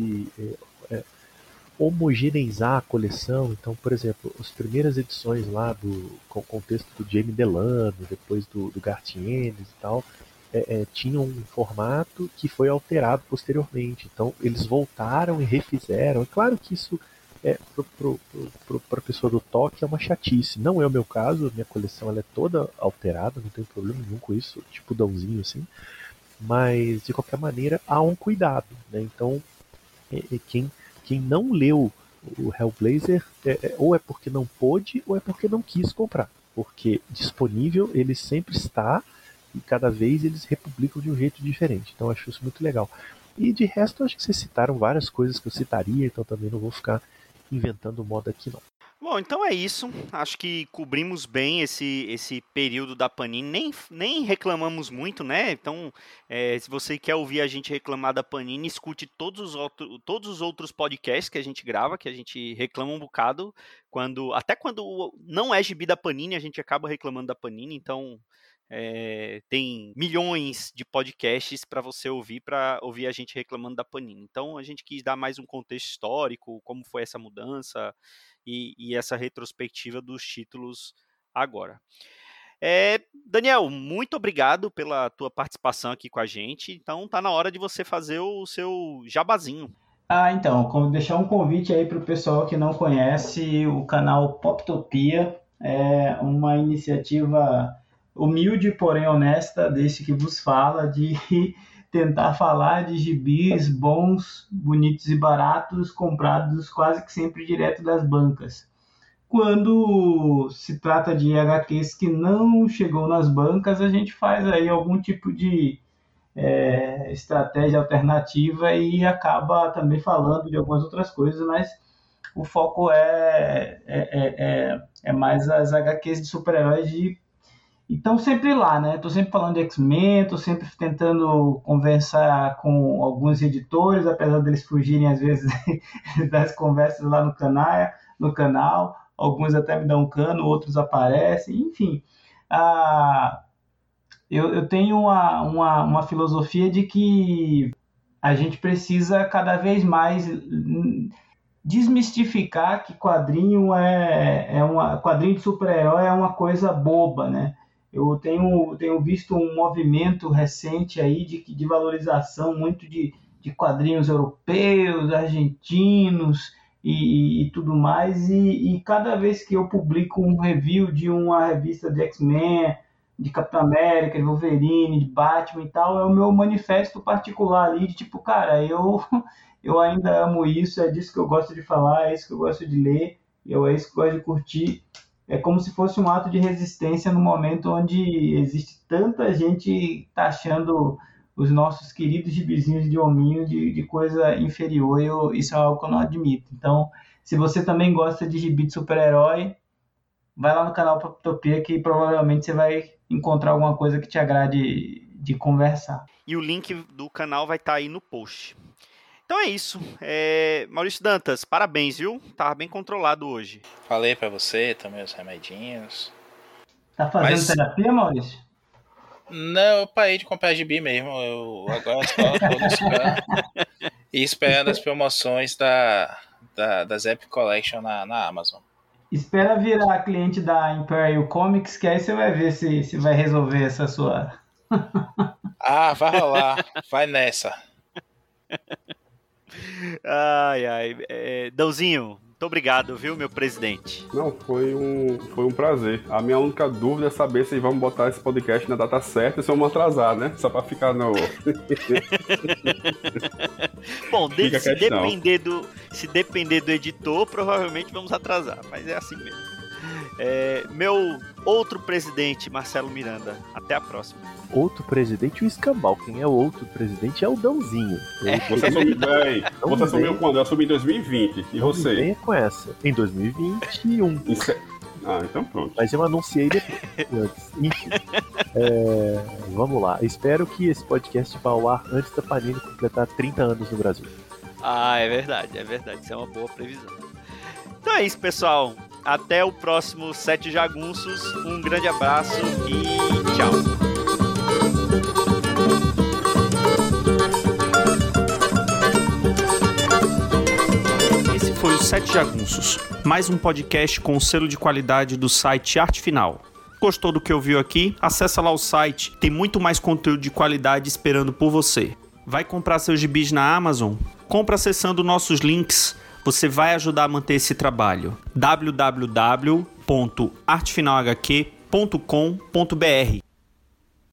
homogeneizar a coleção. Então, por exemplo, as primeiras edições lá com o contexto do Jamie Delano, depois do Garth Ennis e tal, tinham um formato que foi alterado posteriormente. Então, eles voltaram e refizeram. É claro que isso para a pessoa do toque é uma chatice. Não é o meu caso, minha coleção ela é toda alterada, não tenho problema nenhum com isso, tipo dãozinho assim. Mas, de qualquer maneira, há um cuidado, né? Então, quem não leu o Hellblazer, ou é porque não pôde, ou é porque não quis comprar. Porque disponível ele sempre está, e cada vez eles republicam de um jeito diferente. Então, eu acho isso muito legal. E de resto, acho que vocês citaram várias coisas que eu citaria, então também não vou ficar inventando moda aqui não. Bom, então é isso. Acho que cobrimos bem esse período da Panini. Nem reclamamos muito, né? Então, se você quer ouvir a gente reclamar da Panini, escute todos os outros podcasts que a gente grava, que a gente reclama um bocado. Até quando não é gibi da Panini, a gente acaba reclamando da Panini. Então, tem milhões de podcasts para você ouvir a gente reclamando da Panini. Então, a gente quis dar mais um contexto histórico, como foi essa mudança e essa retrospectiva dos títulos agora. Daniel, muito obrigado pela tua participação aqui com a gente. Então tá na hora de você fazer o seu jabazinho. Então, deixar um convite aí para o pessoal que não conhece o canal Poptopia. É uma iniciativa humilde, porém honesta, desse que vos fala, de tentar falar de gibis bons, bonitos e baratos, comprados quase que sempre direto das bancas. Quando se trata de HQs que não chegou nas bancas, a gente faz aí algum tipo de estratégia alternativa e acaba também falando de algumas outras coisas, mas o foco é mais as HQs de super-heróis Então, sempre lá, né? Tô sempre falando de X-Men, tô sempre tentando conversar com alguns editores, apesar deles fugirem, às vezes, das conversas lá no canal. Alguns até me dão cano, outros aparecem, enfim. Eu tenho uma filosofia de que a gente precisa cada vez mais desmistificar que quadrinho quadrinho de super-herói é uma coisa boba, né? Eu tenho visto um movimento recente aí de valorização muito de quadrinhos europeus, argentinos e tudo mais, e cada vez que eu publico um review de uma revista de X-Men, de Capitão América, de Wolverine, de Batman e tal, é o meu manifesto particular ali de tipo, cara, eu ainda amo isso, é disso que eu gosto de falar, é isso que eu gosto de ler, é isso que eu gosto de curtir. é como se fosse um ato de resistência no momento onde existe tanta gente taxando os nossos queridos gibizinhos de hominho de coisa inferior. Isso é algo que eu não admito. Então, se você também gosta de gibi de super-herói, vai lá no canal Paptopia que provavelmente você vai encontrar alguma coisa que te agrade de conversar. E o link do canal vai estar aí no post. Então é isso. Maurício Dantas, parabéns, viu? Tava bem controlado hoje. Falei pra você, tomei os remedinhos. Tá fazendo terapia, Maurício? Não, eu parei de comprar gibi mesmo. Eu agora só tô no super e esperando as promoções das Epic Collection na Amazon. Espera virar cliente da Imperial Comics, que aí você vai ver se vai resolver essa sua... Vai rolar. Vai nessa. Dãozinho, muito obrigado, viu, meu presidente? Não, foi um prazer. A minha única dúvida é saber se vamos botar esse podcast na data certa e se vamos atrasar, né? Só pra ficar no... Bom, se depender do editor, provavelmente vamos atrasar, mas é assim mesmo. Meu outro presidente, Marcelo Miranda. Até a próxima. Outro presidente, o Escambau. Quem é o outro presidente é o Dãozinho. Você assumiu quando? Eu assumi em 2020. E você? Venha com essa. Em 2021. Então pronto. Mas eu anunciei depois. Enfim. Vamos lá. Espero que esse podcast vá ao ar antes da Panini completar 30 anos no Brasil. É verdade. Isso é uma boa previsão. Então é isso, pessoal. Até o próximo 7 Jagunços. Um grande abraço e tchau. Esse foi o 7 Jagunços, mais um podcast com o selo de qualidade do site Arte Final. Gostou do que ouviu aqui? Acessa lá o site, tem muito mais conteúdo de qualidade esperando por você. Vai comprar seus gibis na Amazon? Compra acessando nossos links. Você vai ajudar a manter esse trabalho. www.artefinalhq.com.br